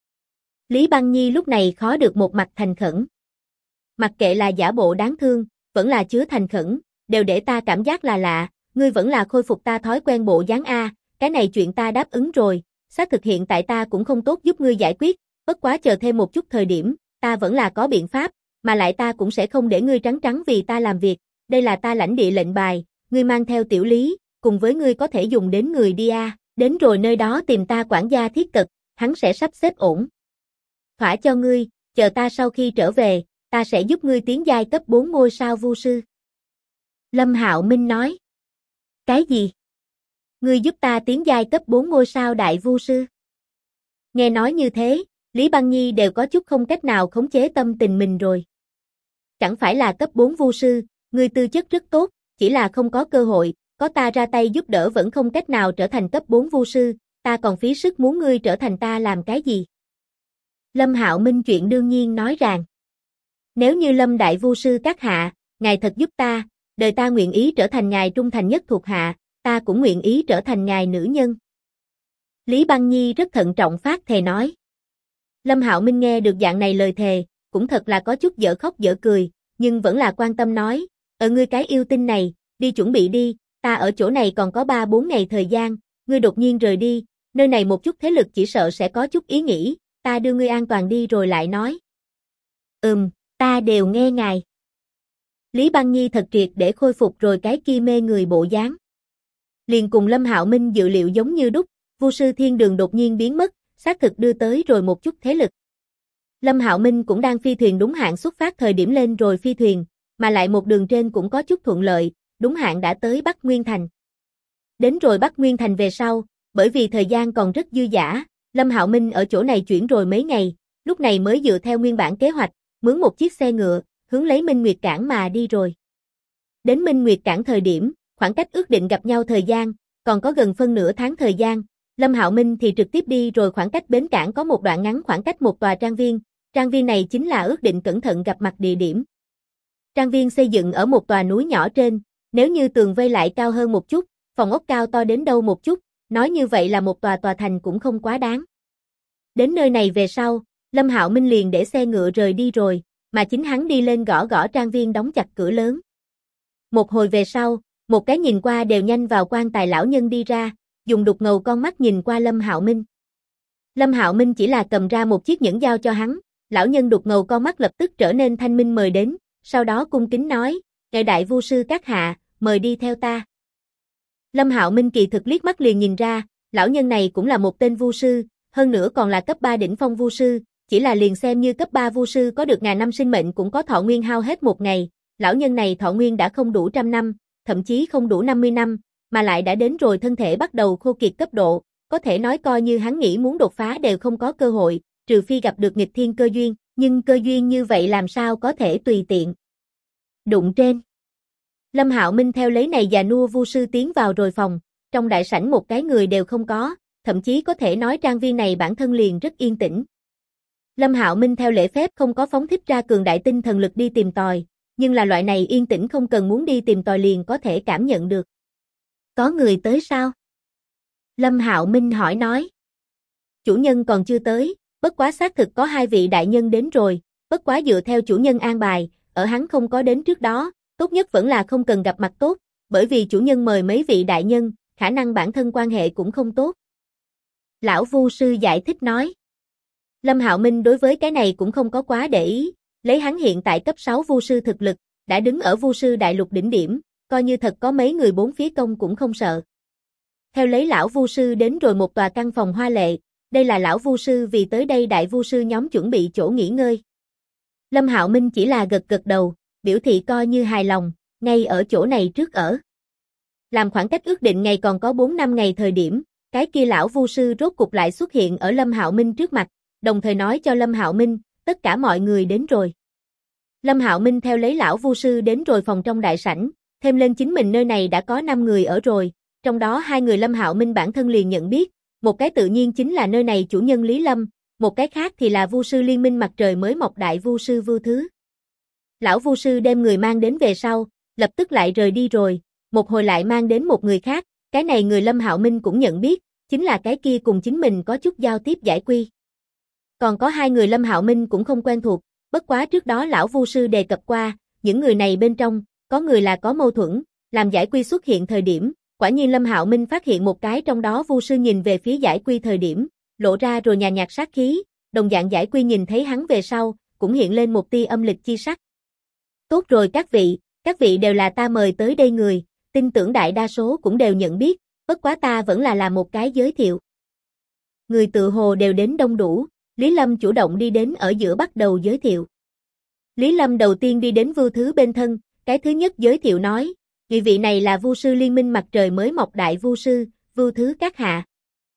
Lý Băng Nhi lúc này khó được một mặt thành khẩn. Mặc kệ là giả bộ đáng thương, vẫn là chứa thành khẩn, đều để ta cảm giác là lạ, ngươi vẫn là khôi phục ta thói quen bộ dáng A, cái này chuyện ta đáp ứng rồi, xác thực hiện tại ta cũng không tốt giúp ngươi giải quyết, bất quá chờ thêm một chút thời điểm, ta vẫn là có biện pháp, mà lại ta cũng sẽ không để ngươi trắng trắng vì ta làm việc, đây là ta lãnh địa lệnh bài, ngươi mang theo tiểu Lý, cùng với ngươi có thể dùng đến người đi A, đến rồi nơi đó tìm ta quản gia Thiết Cật, hắn sẽ sắp xếp ổn. Thỏa cho ngươi, chờ ta sau khi trở về, ta sẽ giúp ngươi tiến giai cấp 4 ngôi sao vu sư. Lâm Hạo Minh nói. Cái gì? Ngươi giúp ta tiến giai cấp 4 ngôi sao đại vu sư? Nghe nói như thế, Lý Băng Nhi đều có chút không cách nào khống chế tâm tình mình rồi. Chẳng phải là cấp 4 vu sư, ngươi tư chất rất tốt, chỉ là không có cơ hội, có ta ra tay giúp đỡ vẫn không cách nào trở thành cấp 4 vu sư, ta còn phí sức muốn ngươi trở thành ta làm cái gì? Lâm Hạo Minh chuyện đương nhiên nói rằng, nếu như Lâm đại vu sư các hạ, ngài thật giúp ta, đời ta nguyện ý trở thành ngài trung thành nhất thuộc hạ, ta cũng nguyện ý trở thành ngài nữ nhân. Lý Băng Nhi rất thận trọng phát thề nói. Lâm Hạo Minh nghe được dạng này lời thề, cũng thật là có chút dở khóc dở cười, nhưng vẫn là quan tâm nói, ngươi cái yêu tinh này, đi chuẩn bị đi, ta ở chỗ này còn có 3-4 ngày thời gian, ngươi đột nhiên rời đi, nơi này một chút thế lực chỉ sợ sẽ có chút ý nghĩ, ta đưa ngươi an toàn đi rồi lại nói. Ta đều nghe ngài. Lý Băng Nhi thật triệt để khôi phục rồi cái kia mê người bộ dáng. Liền cùng Lâm Hạo Minh dự liệu giống như đúc, Vu sư thiên đường đột nhiên biến mất, xác thực đưa tới rồi một chút thế lực. Lâm Hạo Minh cũng đang phi thuyền đúng hạn xuất phát thời điểm lên rồi phi thuyền, mà lại một đường trên cũng có chút thuận lợi, đúng hạn đã tới Bắc Nguyên Thành. Đến rồi Bắc Nguyên Thành về sau, bởi vì thời gian còn rất dư dả, Lâm Hạo Minh ở chỗ này chuyển rồi mấy ngày, lúc này mới dựa theo nguyên bản kế hoạch, mướn một chiếc xe ngựa, hướng lấy Minh Nguyệt Cảng mà đi rồi. Đến Minh Nguyệt Cảng thời điểm, khoảng cách ước định gặp nhau thời gian, còn có gần phân nửa tháng thời gian, Lâm Hạo Minh thì trực tiếp đi rồi khoảng cách bến cảng có một đoạn ngắn khoảng cách một tòa trang viên này chính là ước định cẩn thận gặp mặt địa điểm. Trang viên xây dựng ở một tòa núi nhỏ trên, nếu như tường vây lại cao hơn một chút, phòng ốc cao to đến đâu một chút, nói như vậy là một tòa thành cũng không quá đáng. Đến nơi này về sau, Lâm Hạo Minh liền để xe ngựa rời đi rồi, mà chính hắn đi lên gõ gõ trang viên đóng chặt cửa lớn. Một hồi về sau, một cái nhìn qua đều nhanh vào quan tài lão nhân đi ra, dùng đục ngầu con mắt nhìn qua Lâm Hạo Minh. Lâm Hạo Minh chỉ là cầm ra một chiếc nhẫn giao cho hắn, lão nhân đục ngầu con mắt lập tức trở nên thanh minh mời đến, sau đó cung kính nói, ngài đại vu sư các hạ, mời đi theo ta. Lâm Hạo Minh kỳ thực liếc mắt liền nhìn ra, lão nhân này cũng là một tên vu sư, hơn nữa còn là cấp 3 đỉnh phong vu sư, chỉ là liền xem như cấp 3 vu sư có được ngàn năm sinh mệnh cũng có thọ nguyên hao hết một ngày, lão nhân này thọ nguyên đã không đủ 100 năm, thậm chí không đủ 50 năm, mà lại đã đến rồi thân thể bắt đầu khô kiệt cấp độ, có thể nói coi như hắn nghĩ muốn đột phá đều không có cơ hội, trừ phi gặp được nghịch thiên cơ duyên, nhưng cơ duyên như vậy làm sao có thể tùy tiện đụng trên. Lâm Hạo Minh theo lấy này già nua vu sư tiến vào rồi phòng, trong đại sảnh một cái người đều không có, thậm chí có thể nói trang viên này bản thân liền rất yên tĩnh. Lâm Hạo Minh theo lễ phép không có phóng thích ra cường đại tinh thần lực đi tìm tòi, nhưng là loại này yên tĩnh không cần muốn đi tìm tòi liền có thể cảm nhận được. Có người tới sao? Lâm Hạo Minh hỏi nói. Chủ nhân còn chưa tới, bất quá xác thực có 2 vị đại nhân đến rồi, bất quá dựa theo chủ nhân an bài, ở hắn không có đến trước đó, tốt nhất vẫn là không cần gặp mặt tốt, bởi vì chủ nhân mời mấy vị đại nhân, khả năng bản thân quan hệ cũng không tốt. Lão vu sư giải thích nói. Lâm Hạo Minh đối với cái này cũng không có quá để ý, lấy hắn hiện tại cấp 6 vu sư thực lực, đã đứng ở vu sư đại lục đỉnh điểm, coi như thật có mấy người bốn phía công cũng không sợ. Theo lấy lão vu sư đến rồi một tòa căn phòng hoa lệ, đây là lão vu sư vì tới đây đại vu sư nhóm chuẩn bị chỗ nghỉ ngơi. Lâm Hạo Minh chỉ là gật gật đầu, biểu thị coi như hài lòng, ngay ở chỗ này trước ở. Làm khoảng cách ước định ngày còn có 4-5 ngày thời điểm, cái kia lão vu sư rốt cục lại xuất hiện ở Lâm Hạo Minh trước mặt, đồng thời nói cho Lâm Hạo Minh, tất cả mọi người đến rồi. Lâm Hạo Minh theo lấy lão vu sư đến rồi phòng trong đại sảnh, thêm lên chính mình nơi này đã có 5 người ở rồi, trong đó 2 người Lâm Hạo Minh bản thân liền nhận biết, một cái tự nhiên chính là nơi này chủ nhân Lý Lâm, một cái khác thì là vu sư liên minh mặt trời mới mọc đại vu sư Vu Thứ. Lão vu sư đem người mang đến về sau, lập tức lại rời đi rồi, một hồi lại mang đến một người khác, cái này người Lâm Hạo Minh cũng nhận biết, chính là cái kia cùng chính mình có chút giao tiếp giải quy. Còn có 2 người Lâm Hạo Minh cũng không quen thuộc, bất quá trước đó lão vu sư đề cập qua, những người này bên trong, có người là có mâu thuẫn, làm giải quy xuất hiện thời điểm, quả nhiên Lâm Hạo Minh phát hiện một cái trong đó vu sư nhìn về phía giải quy thời điểm, lộ ra rồi nhàn nhạt sát khí, đồng dạng giải quy nhìn thấy hắn về sau, cũng hiện lên một tia âm lịch chi sắc. Tốt rồi các vị đều là ta mời tới đây người, tin tưởng đại đa số cũng đều nhận biết, bất quá ta vẫn là làm một cái giới thiệu. Người tự hồ đều đến đông đủ, Lý Lâm chủ động đi đến ở giữa bắt đầu giới thiệu. Lý Lâm đầu tiên đi đến Vu Thứ bên thân, cái thứ nhất giới thiệu nói, vị vị này là vu sư liên minh mặt trời mới mọc đại vu sư, Vu Thứ các hạ.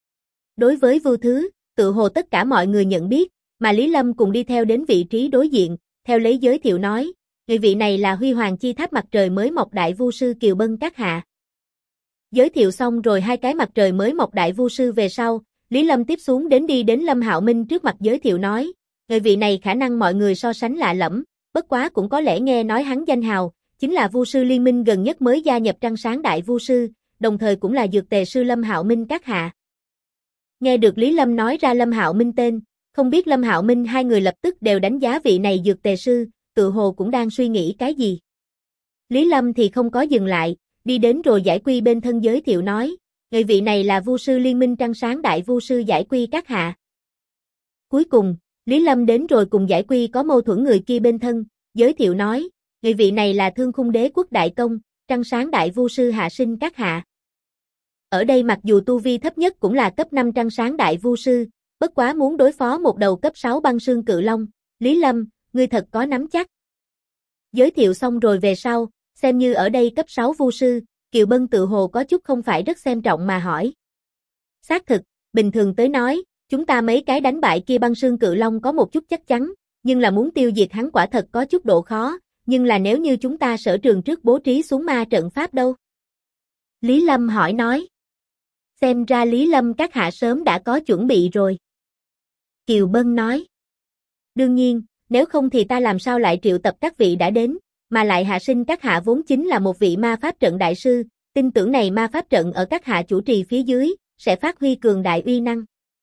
Đối với Vu Thứ, tự hồ tất cả mọi người nhận biết, mà Lý Lâm cùng đi theo đến vị trí đối diện, theo lấy giới thiệu nói, vị vị này là Huy Hoàng Chi Tháp mặt trời mới mọc đại vu sư Kiều Bân các hạ. Giới thiệu xong rồi 2 cái mặt trời mới mọc đại vu sư về sau, Lý Lâm tiếp xuống đến đi đến Lâm Hạo Minh trước mặt giới thiệu nói, người vị này khả năng mọi người so sánh lạ lẫm, bất quá cũng có lẽ nghe nói hắn danh hào, chính là vu sư liên minh gần nhất mới gia nhập Trăng Sáng đại vu sư, đồng thời cũng là dược tề sư Lâm Hạo Minh các hạ. Nghe được Lý Lâm nói ra Lâm Hạo Minh tên, không biết Lâm Hạo Minh 2 người lập tức đều đánh giá vị này dược tề sư, tự hồ cũng đang suy nghĩ cái gì. Lý Lâm thì không có dừng lại, đi đến rồi Giải Quy bên thân giới thiệu nói, người vị này là Vu sư Liên minh Trăng Sáng Đại Vu sư Giải Quy các hạ. Cuối cùng, Lý Lâm đến rồi cùng Giải Quy có mâu thuẫn người kia bên thân, giới thiệu nói, người vị này là Thương Khung Đế Quốc Đại Công, Trăng Sáng Đại Vu sư Hạ Sinh các hạ. Ở đây mặc dù tu vi thấp nhất cũng là cấp 5 Trăng Sáng Đại Vu sư, bất quá muốn đối phó một đầu cấp 6 băng sương cự long, Lý Lâm, ngươi thật có nắm chắc. Giới thiệu xong rồi về sau, xem như ở đây cấp 6 vu sư, Kiều Bân tự hồ có chút không phải rất xem trọng mà hỏi. Xác thực, bình thường tới nói, chúng ta mấy cái đánh bại kia băng sương cự long có một chút chắc chắn, nhưng là muốn tiêu diệt hắn quả thật có chút độ khó, nhưng là nếu như chúng ta sở trường trước bố trí xuống ma trận pháp đâu? Lý Lâm hỏi nói. Xem ra Lý Lâm các hạ sớm đã có chuẩn bị rồi. Kiều Bân nói. Đương nhiên, nếu không thì ta làm sao lại triệu tập các vị đã đến, mà lại Hạ Sinh các hạ vốn chính là một vị ma pháp trận đại sư, tin tưởng này ma pháp trận ở các hạ chủ trì phía dưới, sẽ phát huy cường đại uy năng.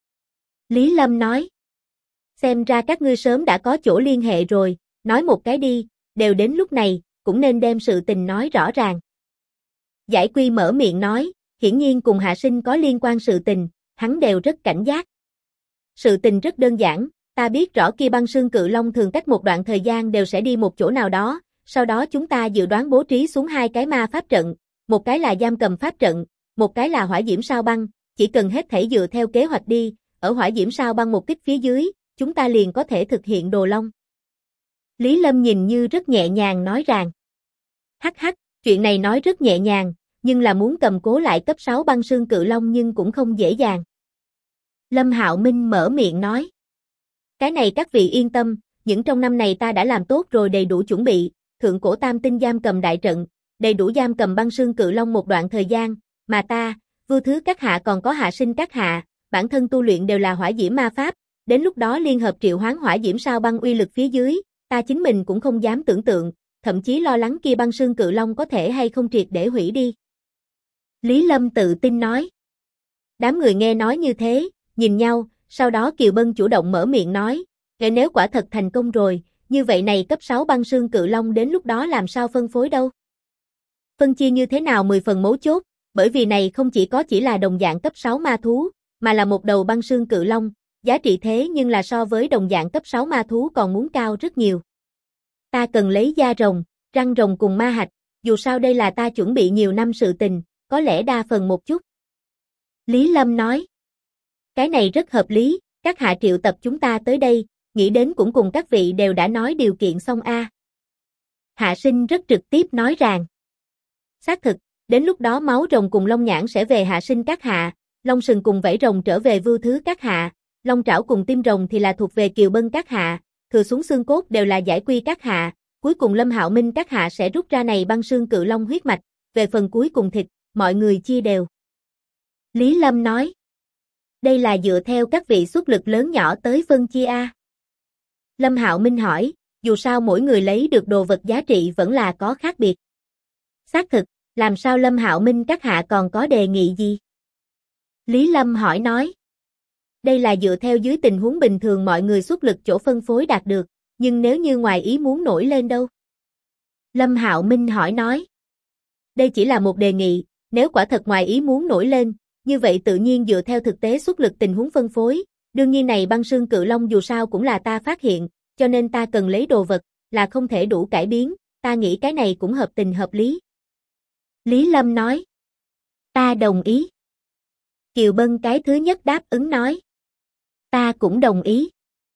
Lý Lâm nói. Xem ra các ngươi sớm đã có chỗ liên hệ rồi, nói một cái đi, đều đến lúc này, cũng nên đem sự tình nói rõ ràng. Giải Quy mở miệng nói, hiển nhiên cùng Hạ Sinh có liên quan sự tình, hắn đều rất cảnh giác. Sự tình rất đơn giản, ta biết rõ kia băng sương cự long thường cách một đoạn thời gian đều sẽ đi một chỗ nào đó, sau đó chúng ta dự đoán bố trí xuống hai cái ma pháp trận, một cái là giam cầm pháp trận, một cái là hỏa diễm sao băng, chỉ cần hết thảy dựa theo kế hoạch đi, ở hỏa diễm sao băng một kích phía dưới, chúng ta liền có thể thực hiện đồ long. Lý Lâm nhìn như rất nhẹ nhàng nói rằng, hắc hắc, chuyện này nói rất nhẹ nhàng, nhưng là muốn cầm cố lại cấp 6 băng sương cự long nhưng cũng không dễ dàng. Lâm Hạo Minh mở miệng nói, cái này các vị yên tâm, những trong năm này ta đã làm tốt rồi đầy đủ chuẩn bị, thượng cổ tam tinh giam cầm đại trận, đầy đủ giam cầm băng sương cự long một đoạn thời gian, mà ta, Vưu Thứ các hạ còn có Hạ Sinh các hạ, bản thân tu luyện đều là hỏa diễm ma pháp, đến lúc đó liên hợp triệu hoán hỏa diễm sao băng uy lực phía dưới, ta chính mình cũng không dám tưởng tượng, thậm chí lo lắng kia băng sương cự long có thể hay không triệt để hủy đi. Lý Lâm tự tin nói. Đám người nghe nói như thế, nhìn nhau, sau đó Kiều Bân chủ động mở miệng nói, nếu quả thật thành công rồi, như vậy này cấp 6 băng sương cự long đến lúc đó làm sao phân phối đâu? Phân chia như thế nào 10 phần mấu chốt, bởi vì này không chỉ là đồng dạng cấp 6 ma thú, mà là một đầu băng sương cự long, giá trị thế nhưng là so với đồng dạng cấp 6 ma thú còn muốn cao rất nhiều. Ta cần lấy da rồng, răng rồng cùng ma hạch, dù sao đây là ta chuẩn bị nhiều năm sự tình, có lẽ đa phần một chút. Lý Lâm nói. Cái này rất hợp lý, các hạ triệu tập chúng ta tới đây, nghĩ đến cũng cùng các vị đều đã nói điều kiện xong a. Hạ Sinh rất trực tiếp nói rằng. Xác thực, đến lúc đó máu rồng cùng long nhãn sẽ về Hạ Sinh các hạ, long sừng cùng vảy rồng trở về Vưu Thứ các hạ, long trảo cùng tim rồng thì là thuộc về Kiều Bân các hạ, thừa xuống xương cốt đều là Giải Quy các hạ, cuối cùng Lâm Hạo Minh các hạ sẽ rút ra này băng sương cự long huyết mạch, về phần cuối cùng thịt, mọi người chia đều. Lý Lâm nói. Đây là dựa theo các vị xuất lực lớn nhỏ tới phân chia a. Lâm Hạo Minh hỏi, dù sao mỗi người lấy được đồ vật giá trị vẫn là có khác biệt. Xác thực, làm sao Lâm Hạo Minh các hạ còn có đề nghị gì? Lý Lâm hỏi nói. Đây là dựa theo dưới tình huống bình thường mọi người xuất lực chỗ phân phối đạt được, nhưng nếu như ngoài ý muốn nổi lên đâu? Lâm Hạo Minh hỏi nói. Đây chỉ là một đề nghị, nếu quả thật ngoài ý muốn nổi lên, như vậy tự nhiên dựa theo thực tế xuất lực tình huống phân phối, đương nhiên này băng sương cự long dù sao cũng là ta phát hiện, cho nên ta cần lấy đồ vật, là không thể đủ cải biến, ta nghĩ cái này cũng hợp tình hợp lý. Lý Lâm nói. Ta đồng ý. Kiều Bân cái thứ nhất đáp ứng nói. Ta cũng đồng ý.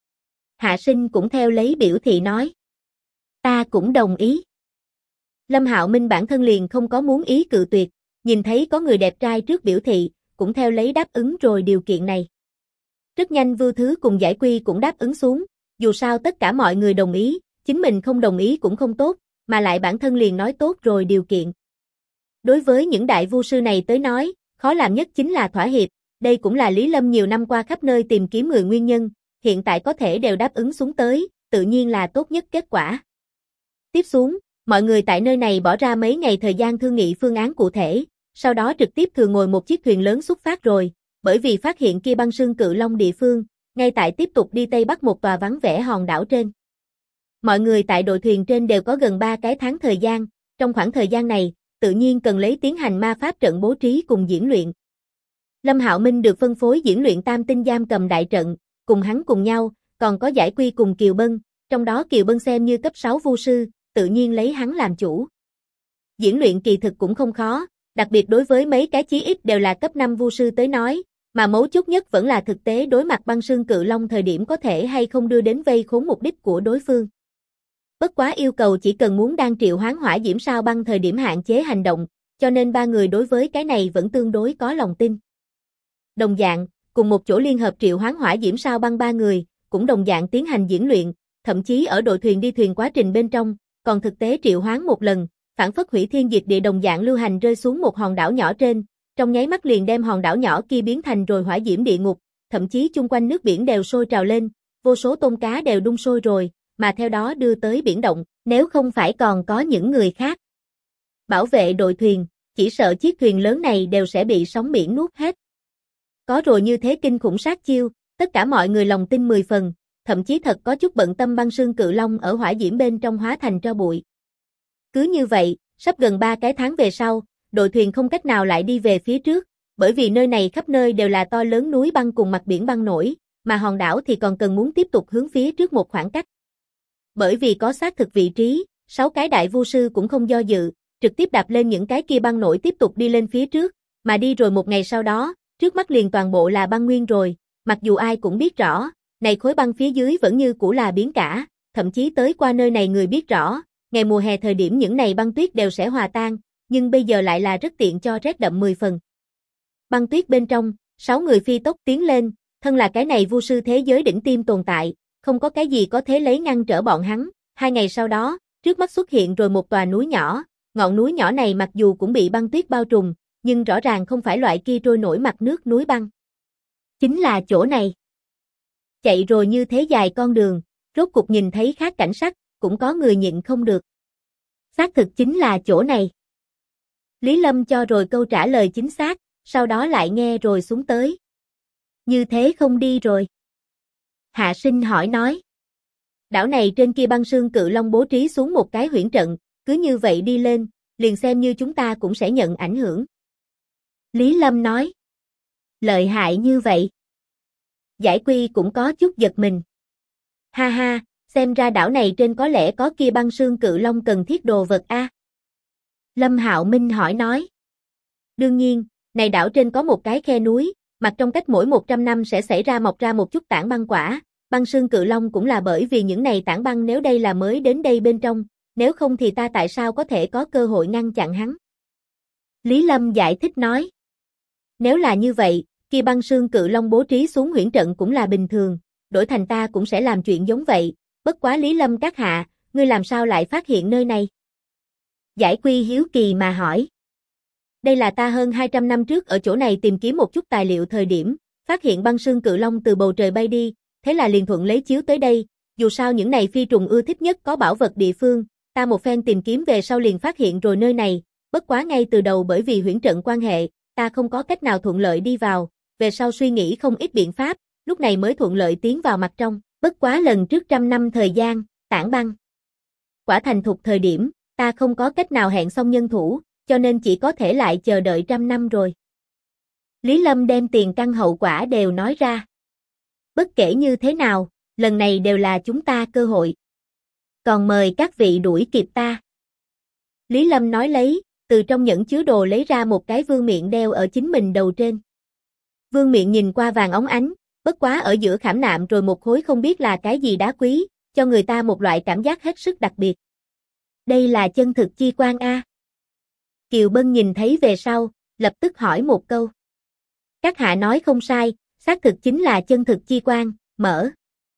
Hạ Sinh cũng theo lấy biểu thị nói. Ta cũng đồng ý. Lâm Hạo Minh bản thân liền không có muốn ý cự tuyệt, nhìn thấy có người đẹp trai trước biểu thị, cũng theo lấy đáp ứng rồi điều kiện này. Rất nhanh Vưu Thứ cùng Giải Quy cũng đáp ứng xuống, dù sao tất cả mọi người đồng ý, chính mình không đồng ý cũng không tốt, mà lại bản thân liền nói tốt rồi điều kiện. Đối với những đại vu sư này tới nói, khó làm nhất chính là thỏa hiệp, đây cũng là Lý Lâm nhiều năm qua khắp nơi tìm kiếm người nguyên nhân, hiện tại có thể đều đáp ứng xuống tới, tự nhiên là tốt nhất kết quả. Tiếp xuống, mọi người tại nơi này bỏ ra mấy ngày thời gian thương nghị phương án cụ thể, sau đó trực tiếp thừa ngồi một chiếc thuyền lớn xuất phát rồi, bởi vì phát hiện kia băng sương cự long địa phương, ngay tại tiếp tục đi Tây Bắc một tòa vắng vẻ hòn đảo trên. Mọi người tại đội thuyền trên đều có gần 3 cái tháng thời gian, trong khoảng thời gian này, tự nhiên cần lấy tiến hành ma pháp trận bố trí cùng diễn luyện. Lâm Hạo Minh được phân phối diễn luyện tam tinh giam cầm đại trận, cùng hắn cùng nhau, còn có Giải Quy cùng Kiều Bân, trong đó Kiều Bân xem như cấp 6 vu sư, tự nhiên lấy hắn làm chủ. Diễn luyện kỳ thực cũng không khó, đặc biệt đối với mấy cái chí ít đều là cấp 5 vu sư tới nói, mà mấu chốt nhất vẫn là thực tế đối mặt băng sương cự long thời điểm có thể hay không đưa đến vây khốn mục đích của đối phương. Bất quá yêu cầu chỉ cần muốn đang triệu hoán hỏa diễm sao băng thời điểm hạn chế hành động, cho nên ba người đối với cái này vẫn tương đối có lòng tin. Đồng dạng, cùng một chỗ liên hợp triệu hoán hỏa diễm sao băng ba người, cũng đồng dạng tiến hành diễn luyện, thậm chí ở đội thuyền đi thuyền quá trình bên trong, còn thực tế triệu hoán một lần, phản phất hủy thiên diệt địa đồng dạng lưu hành rơi xuống một hòn đảo nhỏ trên, trong nháy mắt liền đem hòn đảo nhỏ kia biến thành rồi hỏa diễm địa ngục, thậm chí chung quanh nước biển đều sôi trào lên, vô số tôm cá đều đun sôi rồi, mà theo đó đưa tới biển động, nếu không phải còn có những người khác bảo vệ đội thuyền, chỉ sợ chiếc thuyền lớn này đều sẽ bị sóng biển nuốt hết. Có rồi như thế kinh khủng sát chiêu, tất cả mọi người lòng tin 10 phần, thậm chí thật có chút bận tâm băng sương cự long ở hỏa diễm bên trong hóa thành tro bụi. Cứ như vậy, sắp gần 3 cái tháng về sau, đội thuyền không cách nào lại đi về phía trước, bởi vì nơi này khắp nơi đều là to lớn núi băng cùng mặt biển băng nổi, mà hòn đảo thì còn cần muốn tiếp tục hướng phía trước một khoảng cách. Bởi vì có xác thực vị trí, 6 cái đại vu sư cũng không do dự, trực tiếp đạp lên những cái kia băng nổi tiếp tục đi lên phía trước, mà đi rồi một ngày sau đó, trước mắt liền toàn bộ là băng nguyên rồi, mặc dù ai cũng biết rõ, này khối băng phía dưới vẫn như cũ là biển cả, thậm chí tới qua nơi này người biết rõ, ngày mùa hè thời điểm những này băng tuyết đều sẽ hòa tan, nhưng bây giờ lại là rất tiện cho rét đậm 10 phần. Băng tuyết bên trong, 6 người phi tốc tiến lên, thân là cái này vu sư thế giới đỉnh tiêm tồn tại, không có cái gì có thể lấy ngăn trở bọn hắn. 2 ngày sau đó, trước mắt xuất hiện rồi một tòa núi nhỏ, ngọn núi nhỏ này mặc dù cũng bị băng tuyết bao trùm, nhưng rõ ràng không phải loại kia trôi nổi mặt nước núi băng. Chính là chỗ này. Chạy rồi như thế dài con đường, rốt cục nhìn thấy khác cảnh sắc, cũng có người nhịn không được. Xác thực chính là chỗ này. Lý Lâm cho rồi câu trả lời chính xác, sau đó lại nghe rồi xuống tới. Như thế không đi rồi. Hạ Sinh hỏi nói. Đảo này trên kia băng sương cự long bố trí xuống một cái huyễn trận, cứ như vậy đi lên, liền xem như chúng ta cũng sẽ nhận ảnh hưởng. Lý Lâm nói. Lợi hại như vậy. Giải Quy cũng có chút giật mình. Ha ha, xem ra đảo này trên có lẽ có kia băng sương cự long cần thiết đồ vật a. Lâm Hạo Minh hỏi nói. Đương nhiên, này đảo trên có một cái khe núi, mặt trong cách mỗi 100 năm sẽ xảy ra mọc ra một chút tảng băng quả, băng sương cự long cũng là bởi vì những này tảng băng nếu đây là mới đến đây bên trong, nếu không thì ta tại sao có thể có cơ hội ngăn chặn hắn. Lý Lâm giải thích nói. Nếu là như vậy, kia băng sương cự long bố trí xuống huyễn trận cũng là bình thường, đổi thành ta cũng sẽ làm chuyện giống vậy, bất quá Lý Lâm các hạ, ngươi làm sao lại phát hiện nơi này? Giải Quy hiếu kỳ mà hỏi. Đây là ta hơn 200 năm trước ở chỗ này tìm kiếm một chút tài liệu thời điểm, phát hiện băng sương cự long từ bầu trời bay đi, thế là liền thuận lấy chiếu tới đây, dù sao những này phi trùng ưa thích nhất có bảo vật địa phương, ta một phen tìm kiếm về sau liền phát hiện rồi nơi này, bất quá ngay từ đầu bởi vì huyễn trận quan hệ, ta không có cách nào thuận lợi đi vào, về sau suy nghĩ không ít biện pháp, lúc này mới thuận lợi tiến vào mặt trong, bất quá lần trước 100 năm thời gian, tảng băng quả thành thục thời điểm, ta không có cách nào hẹn xong nhân thủ, cho nên chỉ có thể lại chờ đợi 100 năm rồi. Lý Lâm đem tiền căn hậu quả đều nói ra. Bất kể như thế nào, lần này đều là chúng ta cơ hội. Còn mời các vị đuổi kịp ta. Lý Lâm nói lấy, từ trong nhẫn chứa đồ lấy ra một cái vương miện đeo ở chính mình đầu trên. Vương miện nhìn qua vàng óng ánh, bất quá ở giữa khảm nạm rồi một khối không biết là cái gì đá quý, cho người ta một loại cảm giác hết sức đặc biệt. Đây là chân thực chi quan a. Kiều Bân nhìn thấy về sau, lập tức hỏi một câu. Các hạ nói không sai, xác thực chính là chân thực chi quan, mở.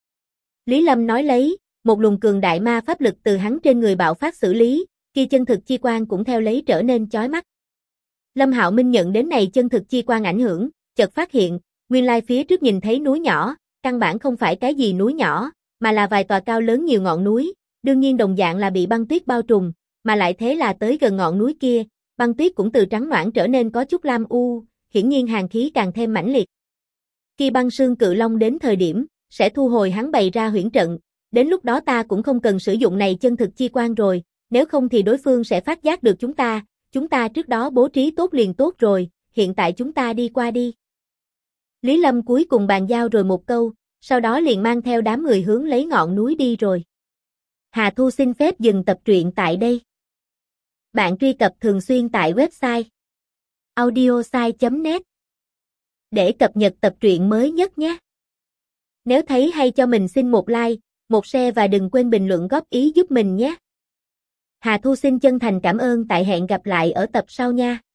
Lý Lâm nói lấy, một luồng cường đại ma pháp lực từ hắn trên người bạo phát xử lý, kia chân thực chi quan cũng theo lấy trở nên chói mắt. Lâm Hạo Minh nhận đến này chân thực chi quan ảnh hưởng, chợt phát hiện, nguyên lai phía trước nhìn thấy núi nhỏ, căn bản không phải cái gì núi nhỏ, mà là vài tòa cao lớn nhiều ngọn núi, đương nhiên đồng dạng là bị băng tuyết bao trùm, mà lại thế là tới gần ngọn núi kia, băng tuyết cũng từ trắng noãn trở nên có chút lam u, hiển nhiên hàn khí càng thêm mãnh liệt. Khi băng sương cự long đến thời điểm, sẽ thu hồi hắn bày ra huyễn trận, đến lúc đó ta cũng không cần sử dụng này chân thực chi quan rồi, nếu không thì đối phương sẽ phát giác được chúng ta, chúng ta trước đó bố trí tốt liền tốt rồi, hiện tại chúng ta đi qua đi. Lý Lâm cuối cùng bàn giao rồi một câu, sau đó liền mang theo đám người hướng lấy ngọn núi đi rồi. Hà Thu xin phép dừng tập truyện tại đây. Bạn truy cập thường xuyên tại website audiosai.net để cập nhật tập truyện mới nhất nhé. Nếu thấy hay cho mình xin một like, một share và đừng quên bình luận góp ý giúp mình nhé. Hà Thu xin chân thành cảm ơn, tại hẹn gặp lại ở tập sau nha.